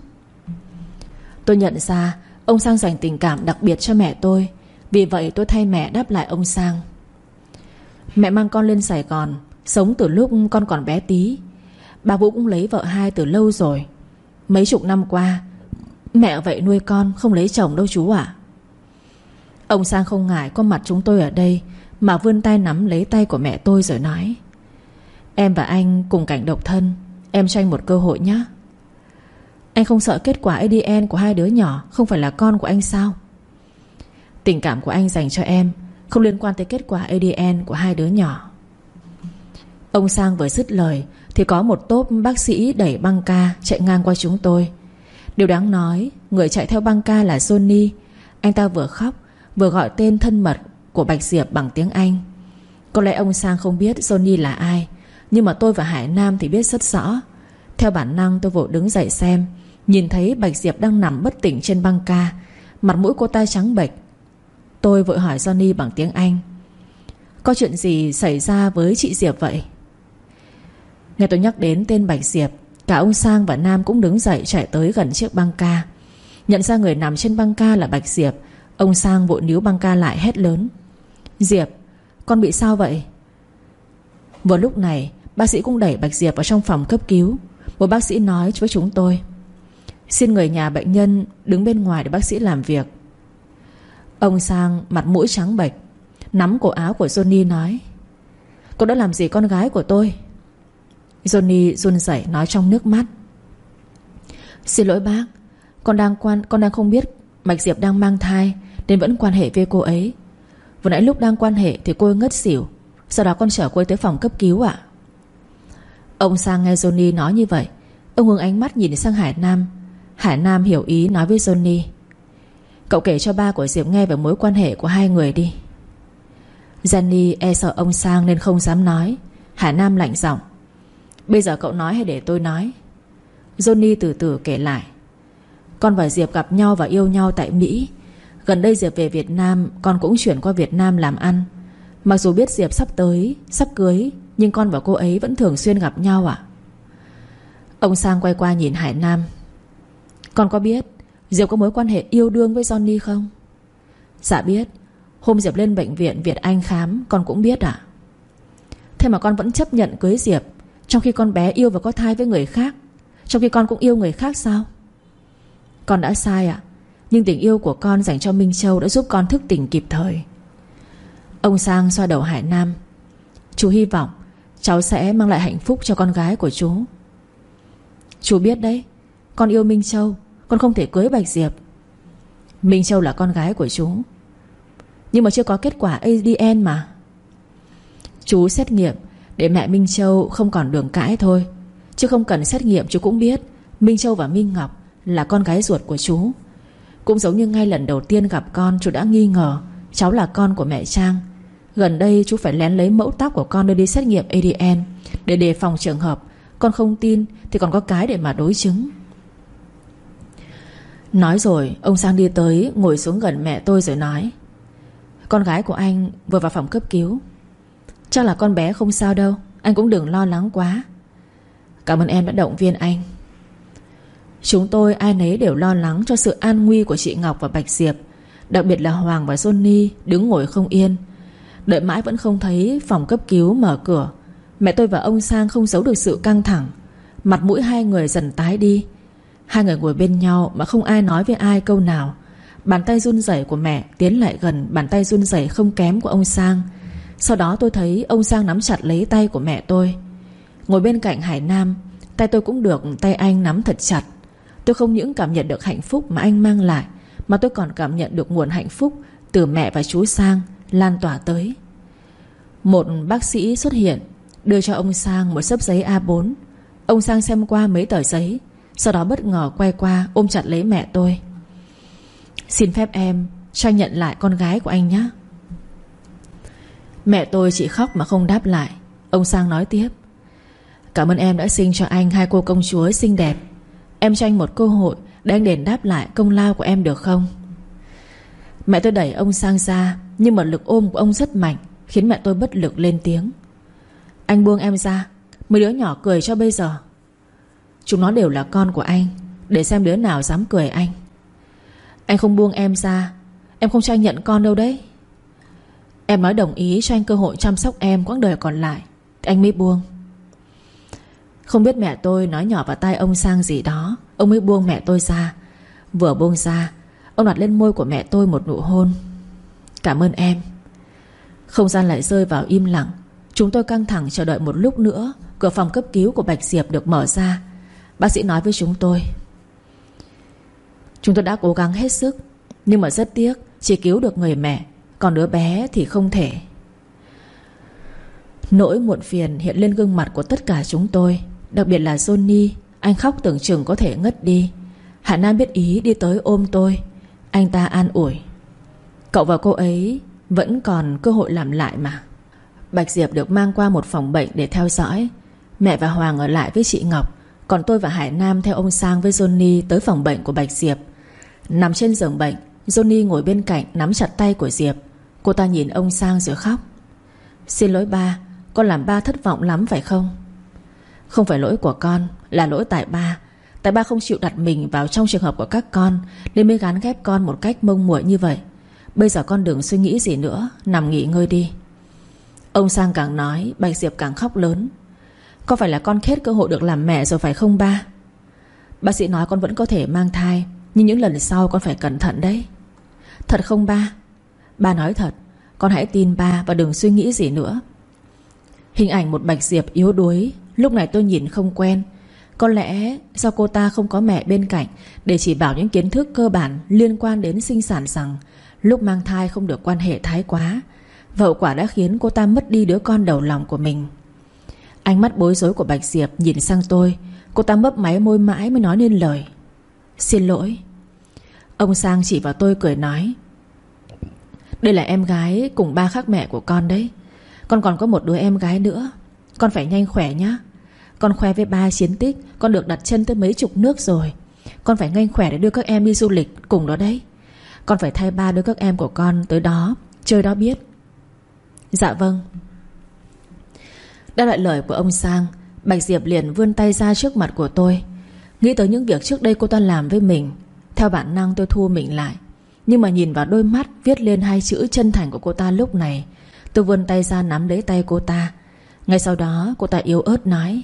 Tôi nhận ra ông Sang dành tình cảm đặc biệt cho mẹ tôi. Vì vậy tôi thay mẹ đáp lại ông Sang: Mẹ mang con lên Sài Gòn, sống từ lúc con còn bé tí. Bà Vũ cũng lấy vợ hai từ lâu rồi. Mấy chục năm qua mẹ vậy nuôi con, không lấy chồng đâu chú ạ. Ông Sang không ngại có mặt chúng tôi ở đây, mà vươn tay nắm lấy tay của mẹ tôi rồi nói: Em và anh cùng cảnh độc thân, em cho anh một cơ hội nhé. Anh không sợ kết quả ADN của hai đứa nhỏ không phải là con của anh sao? Tình cảm của anh dành cho em không liên quan tới kết quả ADN của hai đứa nhỏ. Ông Sang vừa dứt lời thì có một tốp bác sĩ đẩy băng ca chạy ngang qua chúng tôi. Điều đáng nói, người chạy theo băng ca là Johnny. Anh ta vừa khóc vừa gọi tên thân mật của Bạch Diệp bằng tiếng Anh. Có lẽ ông Sang không biết Johnny là ai, nhưng mà tôi và Hải Nam thì biết rất rõ. Theo bản năng tôi vội đứng dậy xem. Nhìn thấy Bạch Diệp đang nằm bất tỉnh trên băng ca, mặt mũi cô ta trắng bệch. Tôi vội hỏi Johnny bằng tiếng Anh: Có chuyện gì xảy ra với chị Diệp vậy? Nghe tôi nhắc đến tên Bạch Diệp, cả ông Sang và Nam cũng đứng dậy chạy tới gần chiếc băng ca. Nhận ra người nằm trên băng ca là Bạch Diệp, ông Sang vội níu băng ca lại hét lớn: Diệp, con bị sao vậy? Vừa lúc này bác sĩ cũng đẩy Bạch Diệp vào trong phòng cấp cứu. Một bác sĩ nói với chúng tôi: Xin người nhà bệnh nhân đứng bên ngoài để bác sĩ làm việc. Ông Sang mặt mũi trắng bệch, nắm cổ áo của Johnny nói: Cô đã làm gì con gái của tôi? Johnny run rẩy nói trong nước mắt: Xin lỗi bác, con đang không biết Bạch Diệp đang mang thai nên vẫn quan hệ với cô ấy. Vừa nãy lúc đang quan hệ thì cô ấy ngất xỉu, sau đó con chở cô ấy tới phòng cấp cứu ạ. Ông Sang nghe Johnny nói như vậy, ông hướng ánh mắt nhìn sang Hải Nam. Hải Nam hiểu ý nói với Johnny: Cậu kể cho ba của Diệp nghe về mối quan hệ của hai người đi. Jenny e sợ ông Sang nên không dám nói. Hải Nam lạnh giọng: Bây giờ cậu nói hay để tôi nói? Johnny từ từ kể lại: Con và Diệp gặp nhau và yêu nhau tại Mỹ. Gần đây Diệp về Việt Nam, con cũng chuyển qua Việt Nam làm ăn. Mặc dù biết Diệp sắp cưới, nhưng con và cô ấy vẫn thường xuyên gặp nhau ạ. Ông Sang quay qua nhìn Hải Nam: Con có biết Diệp có mối quan hệ yêu đương với Johnny không? Dạ biết. Hôm Diệp lên bệnh viện Việt Anh khám, con cũng biết ạ. Thế mà con vẫn chấp nhận cưới Diệp, trong khi con bé yêu và có thai với người khác, trong khi con cũng yêu người khác sao? Con đã sai ạ, nhưng tình yêu của con dành cho Minh Châu đã giúp con thức tỉnh kịp thời. Ông Sang xoa đầu Hải Nam: Chú hy vọng cháu sẽ mang lại hạnh phúc cho con gái của chú. Chú biết đấy, con yêu Minh Châu, con không thể cưới Bạch Diệp. Minh Châu là con gái của chú, nhưng mà chưa có kết quả ADN mà. Chú xét nghiệm để mẹ Minh Châu không còn đường cãi thôi, chứ không cần xét nghiệm chú cũng biết Minh Châu và Minh Ngọc là con gái ruột của chú. Cũng giống như ngay lần đầu tiên gặp con, chú đã nghi ngờ cháu là con của mẹ Trang. Gần đây chú phải lén lấy mẫu tóc của con đưa đi xét nghiệm ADN để đề phòng trường hợp con không tin thì còn có cái để mà đối chứng. Nói rồi ông Sang đi tới ngồi xuống gần mẹ tôi rồi nói: Con gái của anh vừa vào phòng cấp cứu, chắc là con bé không sao đâu, anh cũng đừng lo lắng quá. Cảm ơn em đã động viên anh. Chúng tôi ai nấy đều lo lắng cho sự an nguy của chị Ngọc và Bạch Diệp. Đặc biệt là Hoàng và Johnny đứng ngồi không yên. Đợi mãi vẫn không thấy phòng cấp cứu mở cửa. Mẹ tôi và ông Sang không giấu được sự căng thẳng. Mặt mũi hai người dần tái đi. Hai người ngồi bên nhau mà không ai nói với ai câu nào. Bàn tay run rẩy của mẹ tiến lại gần bàn tay run rẩy không kém của ông Sang. Sau đó tôi thấy ông Sang nắm chặt lấy tay của mẹ tôi. Ngồi bên cạnh Hải Nam, tay tôi cũng được tay anh nắm thật chặt. Tôi không những cảm nhận được hạnh phúc mà anh mang lại, mà tôi còn cảm nhận được nguồn hạnh phúc từ mẹ và chú Sang lan tỏa tới. Một bác sĩ xuất hiện, đưa cho ông Sang một xấp giấy A4. Ông Sang xem qua mấy tờ giấy, sau đó bất ngờ quay qua ôm chặt lấy mẹ tôi: Xin phép em cho anh nhận lại con gái của anh nhé. Mẹ tôi chỉ khóc mà không đáp lại. Ông Sang nói tiếp: Cảm ơn em đã sinh cho anh hai cô công chúa xinh đẹp. Em cho anh một cơ hội để anh đền đáp lại công lao của em được không? Mẹ tôi đẩy ông Sang ra, nhưng mà lực ôm của ông rất mạnh, khiến mẹ tôi bất lực lên tiếng: Anh buông em ra, mấy đứa nhỏ cười cho bây giờ. Chúng nó đều là con của anh, để xem đứa nào dám cười anh. Anh không buông em ra, em không cho anh nhận con đâu đấy. Em nói đồng ý cho anh cơ hội chăm sóc em quãng đời còn lại thì anh mới buông. Không biết mẹ tôi nói nhỏ vào tai ông Sang gì đó, ông mới buông mẹ tôi ra. Vừa buông ra, ông đặt lên môi của mẹ tôi một nụ hôn. Cảm ơn em. Không gian lại rơi vào im lặng. Chúng tôi căng thẳng chờ đợi một lúc nữa. Cửa phòng cấp cứu của Bạch Diệp được mở ra. Bác sĩ nói với chúng tôi: Chúng tôi đã cố gắng hết sức, nhưng mà rất tiếc chỉ cứu được người mẹ, còn đứa bé thì không thể. Nỗi muộn phiền hiện lên gương mặt của tất cả chúng tôi, đặc biệt là Johnny. Anh khóc tưởng chừng có thể ngất đi. Hải Nam biết ý đi tới ôm tôi. Anh ta an ủi: Cậu và cô ấy vẫn còn cơ hội làm lại mà. Bạch Diệp được mang qua một phòng bệnh để theo dõi. Mẹ và Hoàng ở lại với chị Ngọc, còn tôi và Hải Nam theo ông Sang với Johnny tới phòng bệnh của Bạch Diệp. Nằm trên giường bệnh, Johnny ngồi bên cạnh nắm chặt tay của Diệp. Cô ta nhìn ông Sang rồi khóc: Xin lỗi ba, con làm ba thất vọng lắm phải không? Không phải lỗi của con, là lỗi tại ba. Tại ba không chịu đặt mình vào trong trường hợp của các con, nên mới gán ghép con một cách mông muội như vậy. Bây giờ con đừng suy nghĩ gì nữa, nằm nghỉ ngơi đi. Ông Sang càng nói, Bạch Diệp càng khóc lớn: Có phải là con hết cơ hội được làm mẹ rồi phải không ba? Bác sĩ nói con vẫn có thể mang thai, nhưng những lần sau con phải cẩn thận đấy. Thật không ba? Ba nói thật. Con hãy tin ba và đừng suy nghĩ gì nữa. Hình ảnh một Bạch Diệp yếu đuối lúc này tôi nhìn không quen. Có lẽ do cô ta không có mẹ bên cạnh để chỉ bảo những kiến thức cơ bản liên quan đến sinh sản, rằng lúc mang thai không được quan hệ thái quá. Hậu quả đã khiến cô ta mất đi đứa con đầu lòng của mình. Ánh mắt bối rối của Bạch Diệp nhìn sang tôi. Cô ta mấp máy môi mãi mới nói nên lời: Xin lỗi. Ông Sang chỉ vào tôi cười nói: Đây là em gái cùng ba khác mẹ của con đấy. Con còn có một đứa em gái nữa. Con phải nhanh khỏe nhá. Con khoe với ba chiến tích con được đặt chân tới mấy chục nước rồi. Con phải nhanh khỏe để đưa các em đi du lịch cùng đó đấy. Con phải thay ba đưa các em của con tới đó chơi đó biết. Dạ vâng. Đáp lại lời của ông Sang, Bạch Diệp liền vươn tay ra trước mặt của tôi. Nghĩ tới những việc trước đây cô ta làm với mình, theo bản năng tôi thu mình lại. Nhưng mà nhìn vào đôi mắt viết lên hai chữ chân thành của cô ta lúc này, tôi vươn tay ra nắm lấy tay cô ta. Ngay sau đó cô ta yếu ớt nói: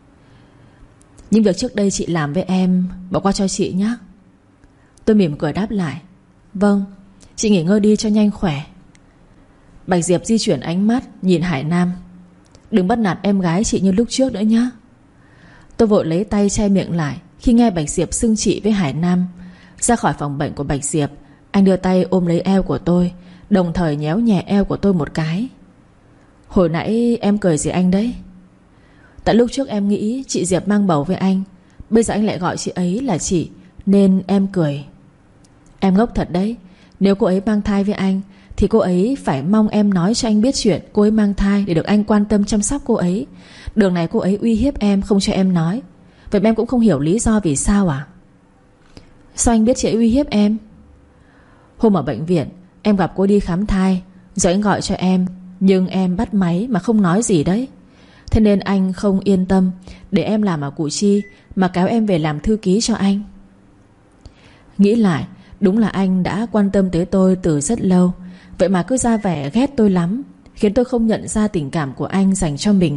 Những việc trước đây chị làm với em bỏ qua cho chị nhé. Tôi mỉm cười đáp lại: Vâng, chị nghỉ ngơi đi cho nhanh khỏe. Bạch Diệp di chuyển ánh mắt nhìn Hải Nam: Đừng bắt nạt em gái chị như lúc trước nữa nhé. Tôi vội lấy tay che miệng lại khi nghe Bạch Diệp xưng chị với Hải Nam. Ra khỏi phòng bệnh của Bạch Diệp, anh đưa tay ôm lấy eo của tôi, đồng thời nhéo nhẹ eo của tôi một cái. Hồi nãy em cười gì anh đấy? Tại lúc trước em nghĩ chị Diệp mang bầu với anh, bây giờ anh lại gọi chị ấy là chị, nên em cười. Em ngốc thật đấy. Nếu cô ấy mang thai với anh thì cô ấy phải mong em nói cho anh biết chuyện cô ấy mang thai, để được anh quan tâm chăm sóc cô ấy. Đường này cô ấy uy hiếp em, không cho em nói. Vậy mà em cũng không hiểu lý do vì sao à? Sao anh biết chị ấy uy hiếp em? Hôm ở bệnh viện em gặp cô đi khám thai, rồi anh gọi cho em, nhưng em bắt máy mà không nói gì đấy. Thế nên anh không yên tâm để em làm ở Củ Chi, mà kéo em về làm thư ký cho anh. Nghĩ lại, đúng là anh đã quan tâm tới tôi từ rất lâu. Vậy mà cứ ra vẻ ghét tôi lắm, khiến tôi không nhận ra tình cảm của anh dành cho mình.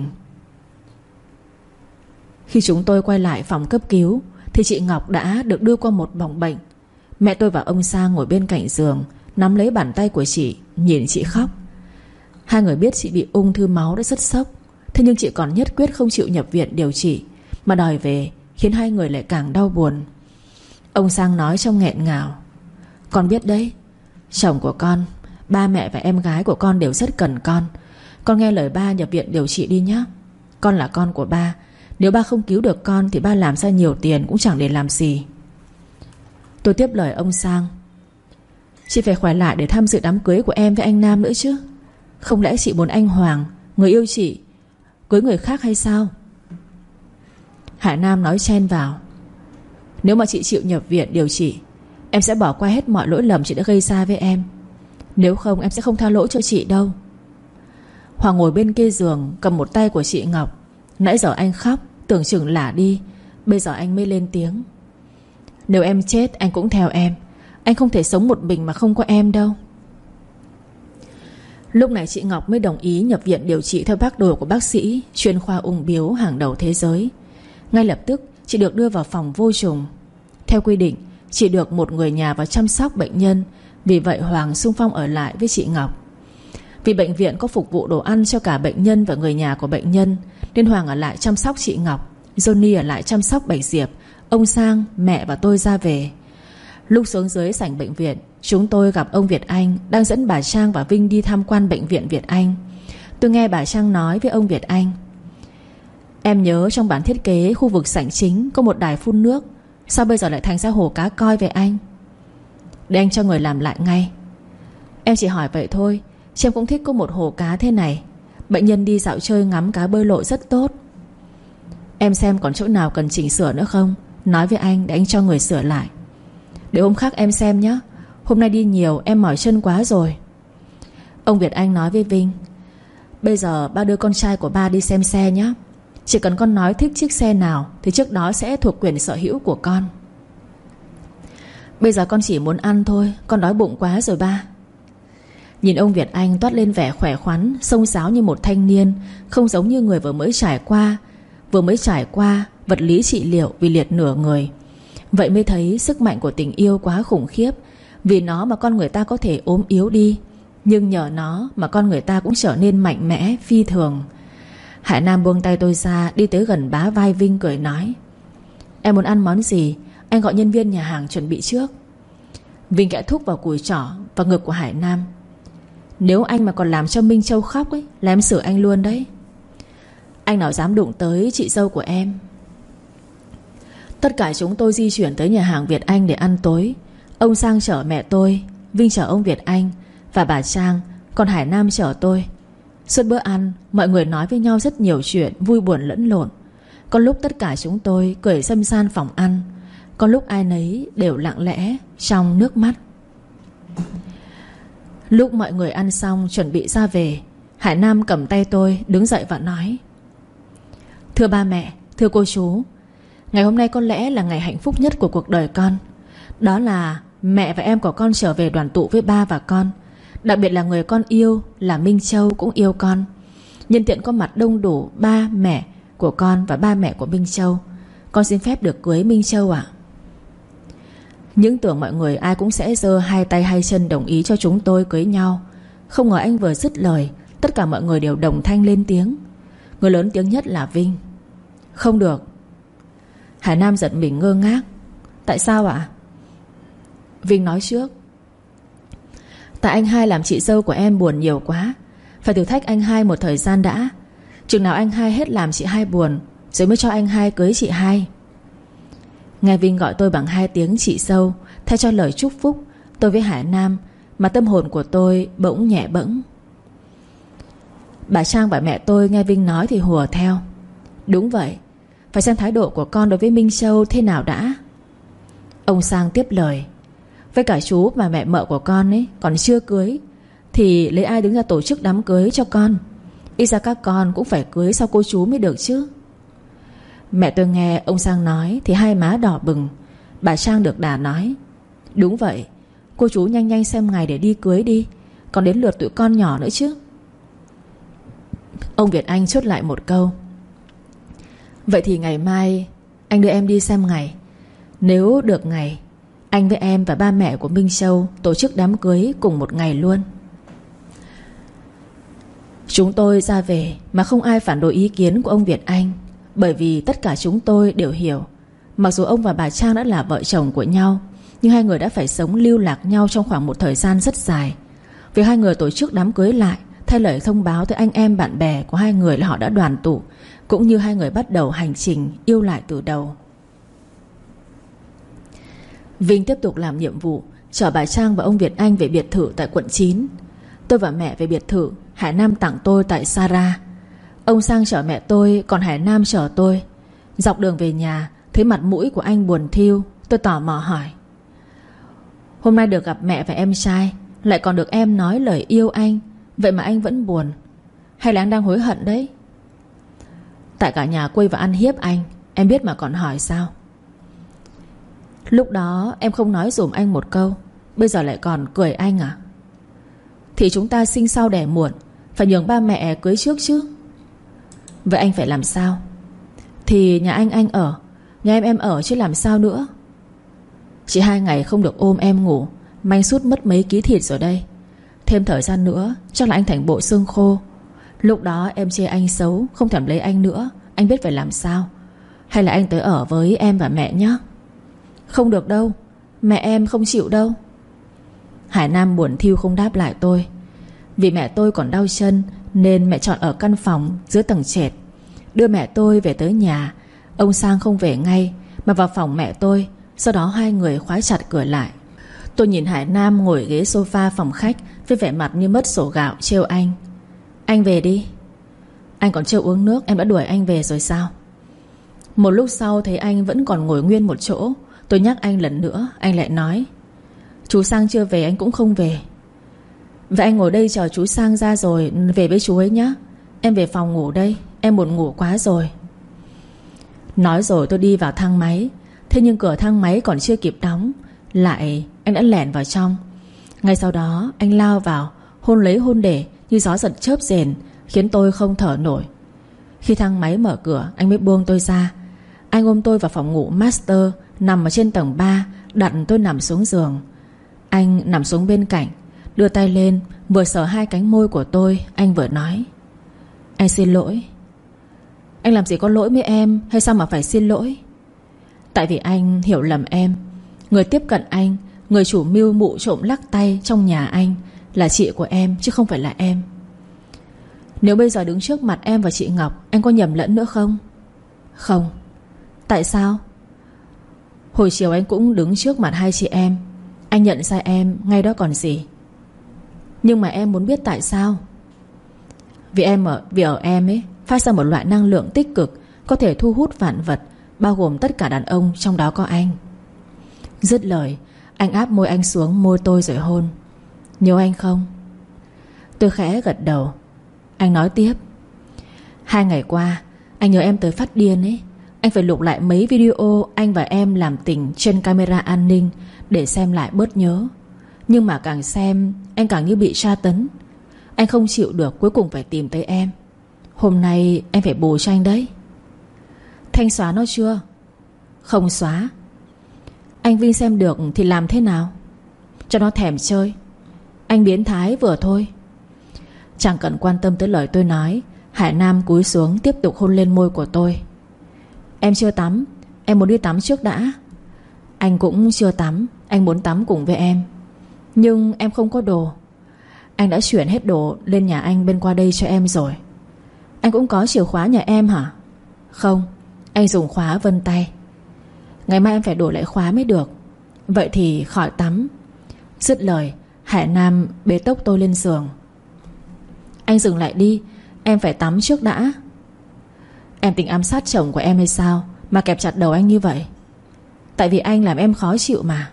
Khi chúng tôi quay lại phòng cấp cứu thì chị Ngọc đã được đưa qua một phòng bệnh. Mẹ tôi và ông Sang ngồi bên cạnh giường, nắm lấy bàn tay của chị, nhìn chị khóc. Hai người biết chị bị ung thư máu đã rất sốc. Thế nhưng chị còn nhất quyết không chịu nhập viện điều trị, mà đòi về, khiến hai người lại càng đau buồn. Ông Sang nói trong nghẹn ngào: Con biết đấy, chồng của con, ba mẹ và em gái của con đều rất cần con. Con nghe lời ba nhập viện điều trị đi nhé. Con là con của ba. Nếu ba không cứu được con thì ba làm ra nhiều tiền cũng chẳng để làm gì. Tôi tiếp lời ông Sang: Chị phải khỏe lại để tham dự đám cưới của em với anh Nam nữa chứ. Không lẽ chị muốn anh Hoàng, người yêu chị, cưới người khác hay sao? Hải Nam nói chen vào: Nếu mà chị chịu nhập viện điều trị, em sẽ bỏ qua hết mọi lỗi lầm chị đã gây ra với em. Nếu không em sẽ không tha lỗi cho chị đâu. Hoàng ngồi bên kia giường cầm một tay của chị Ngọc. Nãy giờ anh khóc tưởng chừng lả đi, bây giờ anh mới lên tiếng: Nếu em chết anh cũng theo em. Anh không thể sống một mình mà không có em đâu. Lúc này chị Ngọc mới đồng ý nhập viện điều trị theo phác đồ của bác sĩ chuyên khoa ung bướu hàng đầu thế giới. Ngay lập tức chị được đưa vào phòng vô trùng. Theo quy định chỉ được một người nhà vào chăm sóc bệnh nhân. Vì vậy Hoàng xung phong ở lại với chị Ngọc. Vì bệnh viện có phục vụ đồ ăn cho cả bệnh nhân và người nhà của bệnh nhân, nên Hoàng ở lại chăm sóc chị Ngọc, Johnny ở lại chăm sóc Bạch Diệp, ông Sang, mẹ và tôi ra về. Lúc xuống dưới sảnh bệnh viện, chúng tôi gặp ông Việt Anh đang dẫn bà Trang và Vinh đi tham quan bệnh viện Việt Anh. Tôi nghe bà Trang nói với ông Việt Anh: Em nhớ trong bản thiết kế khu vực sảnh chính có một đài phun nước, sao bây giờ lại thành ra hồ cá coi vậy anh? Để anh cho người làm lại ngay. Em chỉ hỏi vậy thôi, chứ em cũng thích có một hồ cá thế này. Bệnh nhân đi dạo chơi ngắm cá bơi lội rất tốt. Em xem còn chỗ nào cần chỉnh sửa nữa không, nói với anh để anh cho người sửa lại. Để hôm khác em xem nhé. Hôm nay đi nhiều em mỏi chân quá rồi. Ông Việt Anh nói với Vinh: Bây giờ ba đưa con trai của ba đi xem xe nhé. Chỉ cần con nói thích chiếc xe nào thì chiếc đó sẽ thuộc quyền sở hữu của con. Bây giờ con chỉ muốn ăn thôi, con đói bụng quá rồi ba. Nhìn ông Việt Anh toát lên vẻ khỏe khoắn, xông xáo như một thanh niên, không giống như người vừa mới trải qua vật lý trị liệu vì liệt nửa người. Vậy mới thấy sức mạnh của tình yêu quá khủng khiếp. Vì nó mà con người ta có thể ốm yếu đi, nhưng nhờ nó mà con người ta cũng trở nên mạnh mẽ phi thường. Hải Nam buông tay tôi ra, đi tới gần bá vai Vinh cười nói: Em muốn ăn món gì, anh gọi nhân viên nhà hàng chuẩn bị trước. Vinh kẽ thúc vào cùi trỏ và ngực của Hải Nam: Nếu anh mà còn làm cho Minh Châu khóc ấy, là em xử anh luôn đấy. Anh nào dám đụng tới chị dâu của em. Tất cả chúng tôi di chuyển tới nhà hàng Việt Anh để ăn tối. Ông Sang chở mẹ tôi, Vinh chở ông Việt Anh và bà Trang, còn Hải Nam chở tôi. Suốt bữa ăn, mọi người nói với nhau rất nhiều chuyện vui buồn lẫn lộn. Có lúc tất cả chúng tôi cười xâm san phòng ăn, có lúc ai nấy đều lặng lẽ trong nước mắt. Lúc mọi người ăn xong chuẩn bị ra về, Hải Nam cầm tay tôi đứng dậy và nói: Thưa ba mẹ, thưa cô chú, ngày hôm nay có lẽ là ngày hạnh phúc nhất của cuộc đời con. Đó là mẹ và em của con trở về đoàn tụ với ba và con. Đặc biệt là người con yêu là Minh Châu cũng yêu con. Nhân tiện có mặt đông đủ ba mẹ của con và ba mẹ của Minh Châu, con xin phép được cưới Minh Châu ạ. Nhưng tưởng mọi người ai cũng sẽ giơ hai tay hai chân đồng ý cho chúng tôi cưới nhau. Không ngờ anh vừa dứt lời, tất cả mọi người đều đồng thanh lên tiếng. Người lớn tiếng nhất là Vinh: Không được. Hải Nam giật mình ngơ ngác: Tại sao ạ? Vinh nói trước: Tại anh hai làm chị dâu của em buồn nhiều quá, phải thử thách anh hai một thời gian đã. Chừng nào anh hai hết làm chị hai buồn, rồi mới cho anh hai cưới chị hai. Nghe Vinh gọi tôi bằng hai tiếng chị dâu thay cho lời chúc phúc tôi với Hải Nam, mà tâm hồn của tôi bỗng nhẹ bẫng. Bà Trang và mẹ tôi nghe Vinh nói thì hùa theo: Đúng vậy, phải xem thái độ của con đối với Minh Châu thế nào đã. Ông Sang tiếp lời: Với cả chú và mẹ mợ của con ấy còn chưa cưới, thì lấy ai đứng ra tổ chức đám cưới cho con? Ít ra các con cũng phải cưới sau cô chú mới được chứ. Mẹ tôi nghe ông Sang nói thì hai má đỏ bừng. Bà Trang được đà nói: Đúng vậy, cô chú nhanh nhanh xem ngày để đi cưới đi, còn đến lượt tụi con nhỏ nữa chứ. Ông Việt Anh chốt lại một câu: Vậy thì ngày mai anh đưa em đi xem ngày. Nếu được ngày, anh với em và ba mẹ của Minh Châu tổ chức đám cưới cùng một ngày luôn. Chúng tôi ra về mà không ai phản đối ý kiến của ông Việt Anh, bởi vì tất cả chúng tôi đều hiểu, mặc dù ông và bà Trang đã là vợ chồng của nhau, nhưng hai người đã phải sống lưu lạc nhau trong khoảng một thời gian rất dài. Việc hai người tổ chức đám cưới lại thay lời thông báo tới anh em bạn bè của hai người là họ đã đoàn tụ, cũng như hai người bắt đầu hành trình yêu lại từ đầu. Vinh tiếp tục làm nhiệm vụ chở bà Trang và ông Việt Anh về biệt thự tại quận 9. Tôi và mẹ về biệt thự Hải Nam tặng tôi tại Sara. Ông Sang chở mẹ tôi, còn Hải Nam chở tôi. Dọc đường về nhà, thấy mặt mũi của anh buồn thiu, tôi tò mò hỏi: Hôm nay được gặp mẹ và em trai, lại còn được em nói lời yêu anh, vậy mà anh vẫn buồn, hay là anh đang hối hận đấy? Tại cả nhà quây và ăn hiếp anh, em biết mà còn hỏi sao? Lúc đó em không nói dùm anh một câu, bây giờ lại còn cười anh à? Thì chúng ta sinh sau đẻ muộn, phải nhường ba mẹ cưới trước chứ. Vậy anh phải làm sao? Thì nhà anh ở, nhà em ở chứ làm sao nữa. Chỉ 2 ngày không được ôm em ngủ, manh sút mất mấy ký thịt rồi đây. Thêm thời gian nữa chắc là anh thành bộ xương khô. Lúc đó em chê anh xấu, không thèm lấy anh nữa, anh biết phải làm sao. Hay là anh tới ở với em và mẹ nhé? Không được đâu, mẹ em không chịu đâu. Hải Nam buồn thiu không đáp lại tôi. Vì mẹ tôi còn đau chân nên mẹ chọn ở căn phòng dưới tầng trệt. Đưa mẹ tôi về tới nhà, ông Sang không về ngay mà vào phòng mẹ tôi. Sau đó hai người khóa chặt cửa lại. Tôi nhìn Hải Nam ngồi ghế sofa phòng khách với vẻ mặt như mất sổ gạo, trêu anh: Anh về đi. Anh còn chưa uống nước, em đã đuổi anh về rồi sao? Một lúc sau thấy anh vẫn còn ngồi nguyên một chỗ, tôi nhắc anh lần nữa, anh lại nói: Chú Sang chưa về anh cũng không về. Vậy anh ngồi đây chờ chú Sang ra rồi về với chú ấy nhé. Em về phòng ngủ đây, em buồn ngủ quá rồi. Nói rồi tôi đi vào thang máy. Thế nhưng cửa thang máy còn chưa kịp đóng, lại anh đã lẻn vào trong. Ngay sau đó anh lao vào, hôn lấy hôn để như gió giật chớp rền, khiến tôi không thở nổi. Khi thang máy mở cửa, anh mới buông tôi ra. Anh ôm tôi vào phòng ngủ master nằm ở trên tầng 3, đặt tôi nằm xuống giường. Anh nằm xuống bên cạnh, đưa tay lên, vừa sờ hai cánh môi của tôi. Anh vừa nói: Anh xin lỗi. Anh làm gì có lỗi với em, hay sao mà phải xin lỗi? Tại vì anh hiểu lầm em. Người tiếp cận anh, người chủ mưu mụ trộm lắc tay trong nhà anh là chị của em, chứ không phải là em. Nếu bây giờ đứng trước mặt em và chị Ngọc, anh có nhầm lẫn nữa không? Không. Tại sao? Hồi chiều anh cũng đứng trước mặt hai chị em. Anh nhận ra em ngay đó còn gì. Nhưng mà em muốn biết tại sao? Vì ở em ấy phát ra một loại năng lượng tích cực, có thể thu hút vạn vật, bao gồm tất cả đàn ông, trong đó có anh. Dứt lời, anh áp môi anh xuống môi tôi rồi hôn. Nhớ anh không? Tôi khẽ gật đầu. Anh nói tiếp: 2 ngày qua anh nhớ em tới phát điên ấy. Anh phải lục lại mấy video anh và em làm tình trên camera an ninh để xem lại bớt nhớ. Nhưng mà càng xem anh càng như bị tra tấn. Anh không chịu được, cuối cùng phải tìm tới em. Hôm nay em phải bù cho anh đấy. Thanh xóa nó chưa? Không xóa. Anh Vinh xem được thì làm thế nào? Cho nó thèm chơi. Anh biến thái vừa thôi. Chẳng cần quan tâm tới lời tôi nói, Hải Nam cúi xuống tiếp tục hôn lên môi của tôi. Em chưa tắm, em muốn đi tắm trước đã. Anh cũng chưa tắm, anh muốn tắm cùng với em. Nhưng em không có đồ. Anh đã chuyển hết đồ lên nhà anh bên qua đây cho em rồi. Anh cũng có chìa khóa nhà em hả? Không, anh dùng khóa vân tay. Ngày mai em phải đổi lại khóa mới được. Vậy thì khỏi tắm. Dứt lời, Hải Nam bế tốc tôi lên giường. Anh dừng lại đi, em phải tắm trước đã. Em tính ám sát chồng của em hay sao mà kẹp chặt đầu anh như vậy? Tại vì anh làm em khó chịu mà.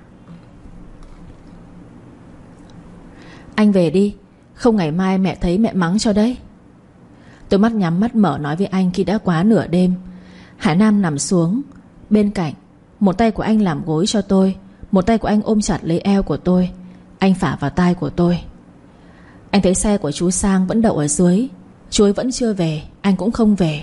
Anh về đi, không ngày mai mẹ thấy mẹ mắng cho đấy. Tôi mắt nhắm mắt mở nói với anh khi đã quá nửa đêm. Hải Nam nằm xuống bên cạnh. Một tay của anh làm gối cho tôi, một tay của anh ôm chặt lấy eo của tôi. Anh phả vào tai của tôi. Anh thấy xe của chú Sang vẫn đậu ở dưới. Chú ấy vẫn chưa về, anh cũng không về.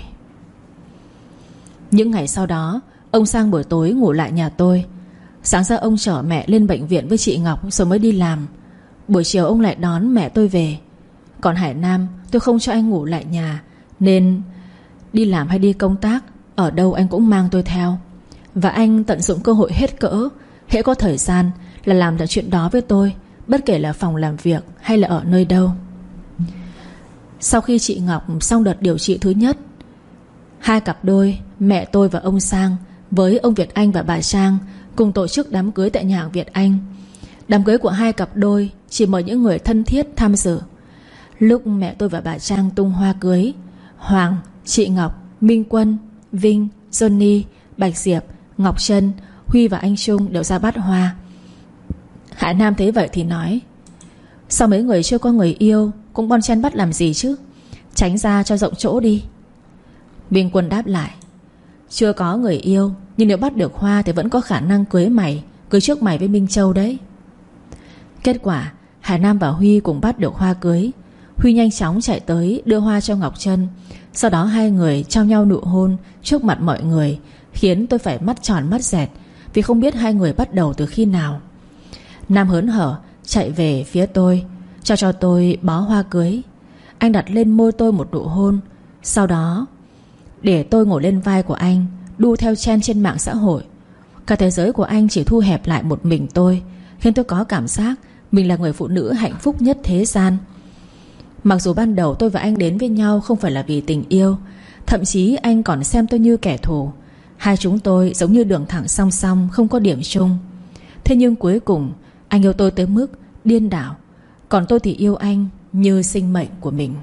Những ngày sau đó, ông Sang buổi tối ngủ lại nhà tôi. Sáng ra ông chở mẹ lên bệnh viện với chị Ngọc rồi mới đi làm. Buổi chiều ông lại đón mẹ tôi về. Còn Hải Nam tôi không cho anh ngủ lại nhà, nên đi làm hay đi công tác, ở đâu anh cũng mang tôi theo. Và anh tận dụng cơ hội hết cỡ. Hễ có thời gian là làm được chuyện đó với tôi, bất kể là phòng làm việc hay là ở nơi đâu. Sau khi chị Ngọc xong đợt điều trị thứ nhất, 2 cặp đôi, mẹ tôi và ông Sang, với ông Việt Anh và bà Trang, cùng tổ chức đám cưới tại nhà hàng Việt Anh. Đám cưới của 2 cặp đôi chỉ mời những người thân thiết tham dự. Lúc mẹ tôi và bà Trang tung hoa cưới, Hoàng, chị Ngọc, Minh Quân, Vinh, Johnny, Bạch Diệp, Ngọc Trân, Huy và anh Trung đều ra bắt hoa. Hải Nam thấy vậy thì nói: Sao mấy người chưa có người yêu cũng bon chen bắt làm gì chứ? Tránh ra cho rộng chỗ đi. Minh Quân đáp lại: Chưa có người yêu, nhưng nếu bắt được hoa thì vẫn có khả năng cưới trước mày với Minh Châu đấy. Kết quả Hải Nam và Huy cùng bắt được hoa cưới. Huy nhanh chóng chạy tới đưa hoa cho Ngọc Trân. Sau đó 2 người trao nhau nụ hôn trước mặt mọi người, khiến tôi phải mắt tròn mắt dẹt, vì không biết 2 người bắt đầu từ khi nào. Nam hớn hở chạy về phía tôi, cho tôi bó hoa cưới. Anh đặt lên môi tôi một nụ hôn. Sau đó để tôi ngồi lên vai của anh, đu theo trend trên mạng xã hội. Cả thế giới của anh chỉ thu hẹp lại một mình tôi, khiến tôi có cảm giác mình là người phụ nữ hạnh phúc nhất thế gian. Mặc dù ban đầu tôi và anh đến với nhau không phải là vì tình yêu, thậm chí anh còn xem tôi như kẻ thù. Hai chúng tôi giống như đường thẳng song song, không có điểm chung. Thế nhưng cuối cùng anh yêu tôi tới mức điên đảo, còn tôi thì yêu anh như sinh mệnh của mình.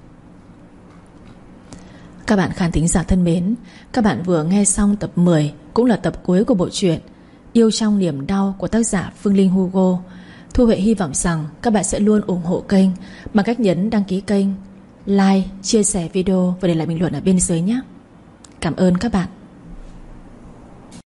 Các bạn khán thính giả thân mến, các bạn vừa nghe xong tập 10, cũng là tập cuối của bộ truyện Yêu Trong Niềm Đau của tác giả Phương Linh Hugo. Thu Huệ hy vọng rằng các bạn sẽ luôn ủng hộ kênh bằng cách nhấn đăng ký kênh, like, chia sẻ video và để lại bình luận ở bên dưới nhé. Cảm ơn các bạn.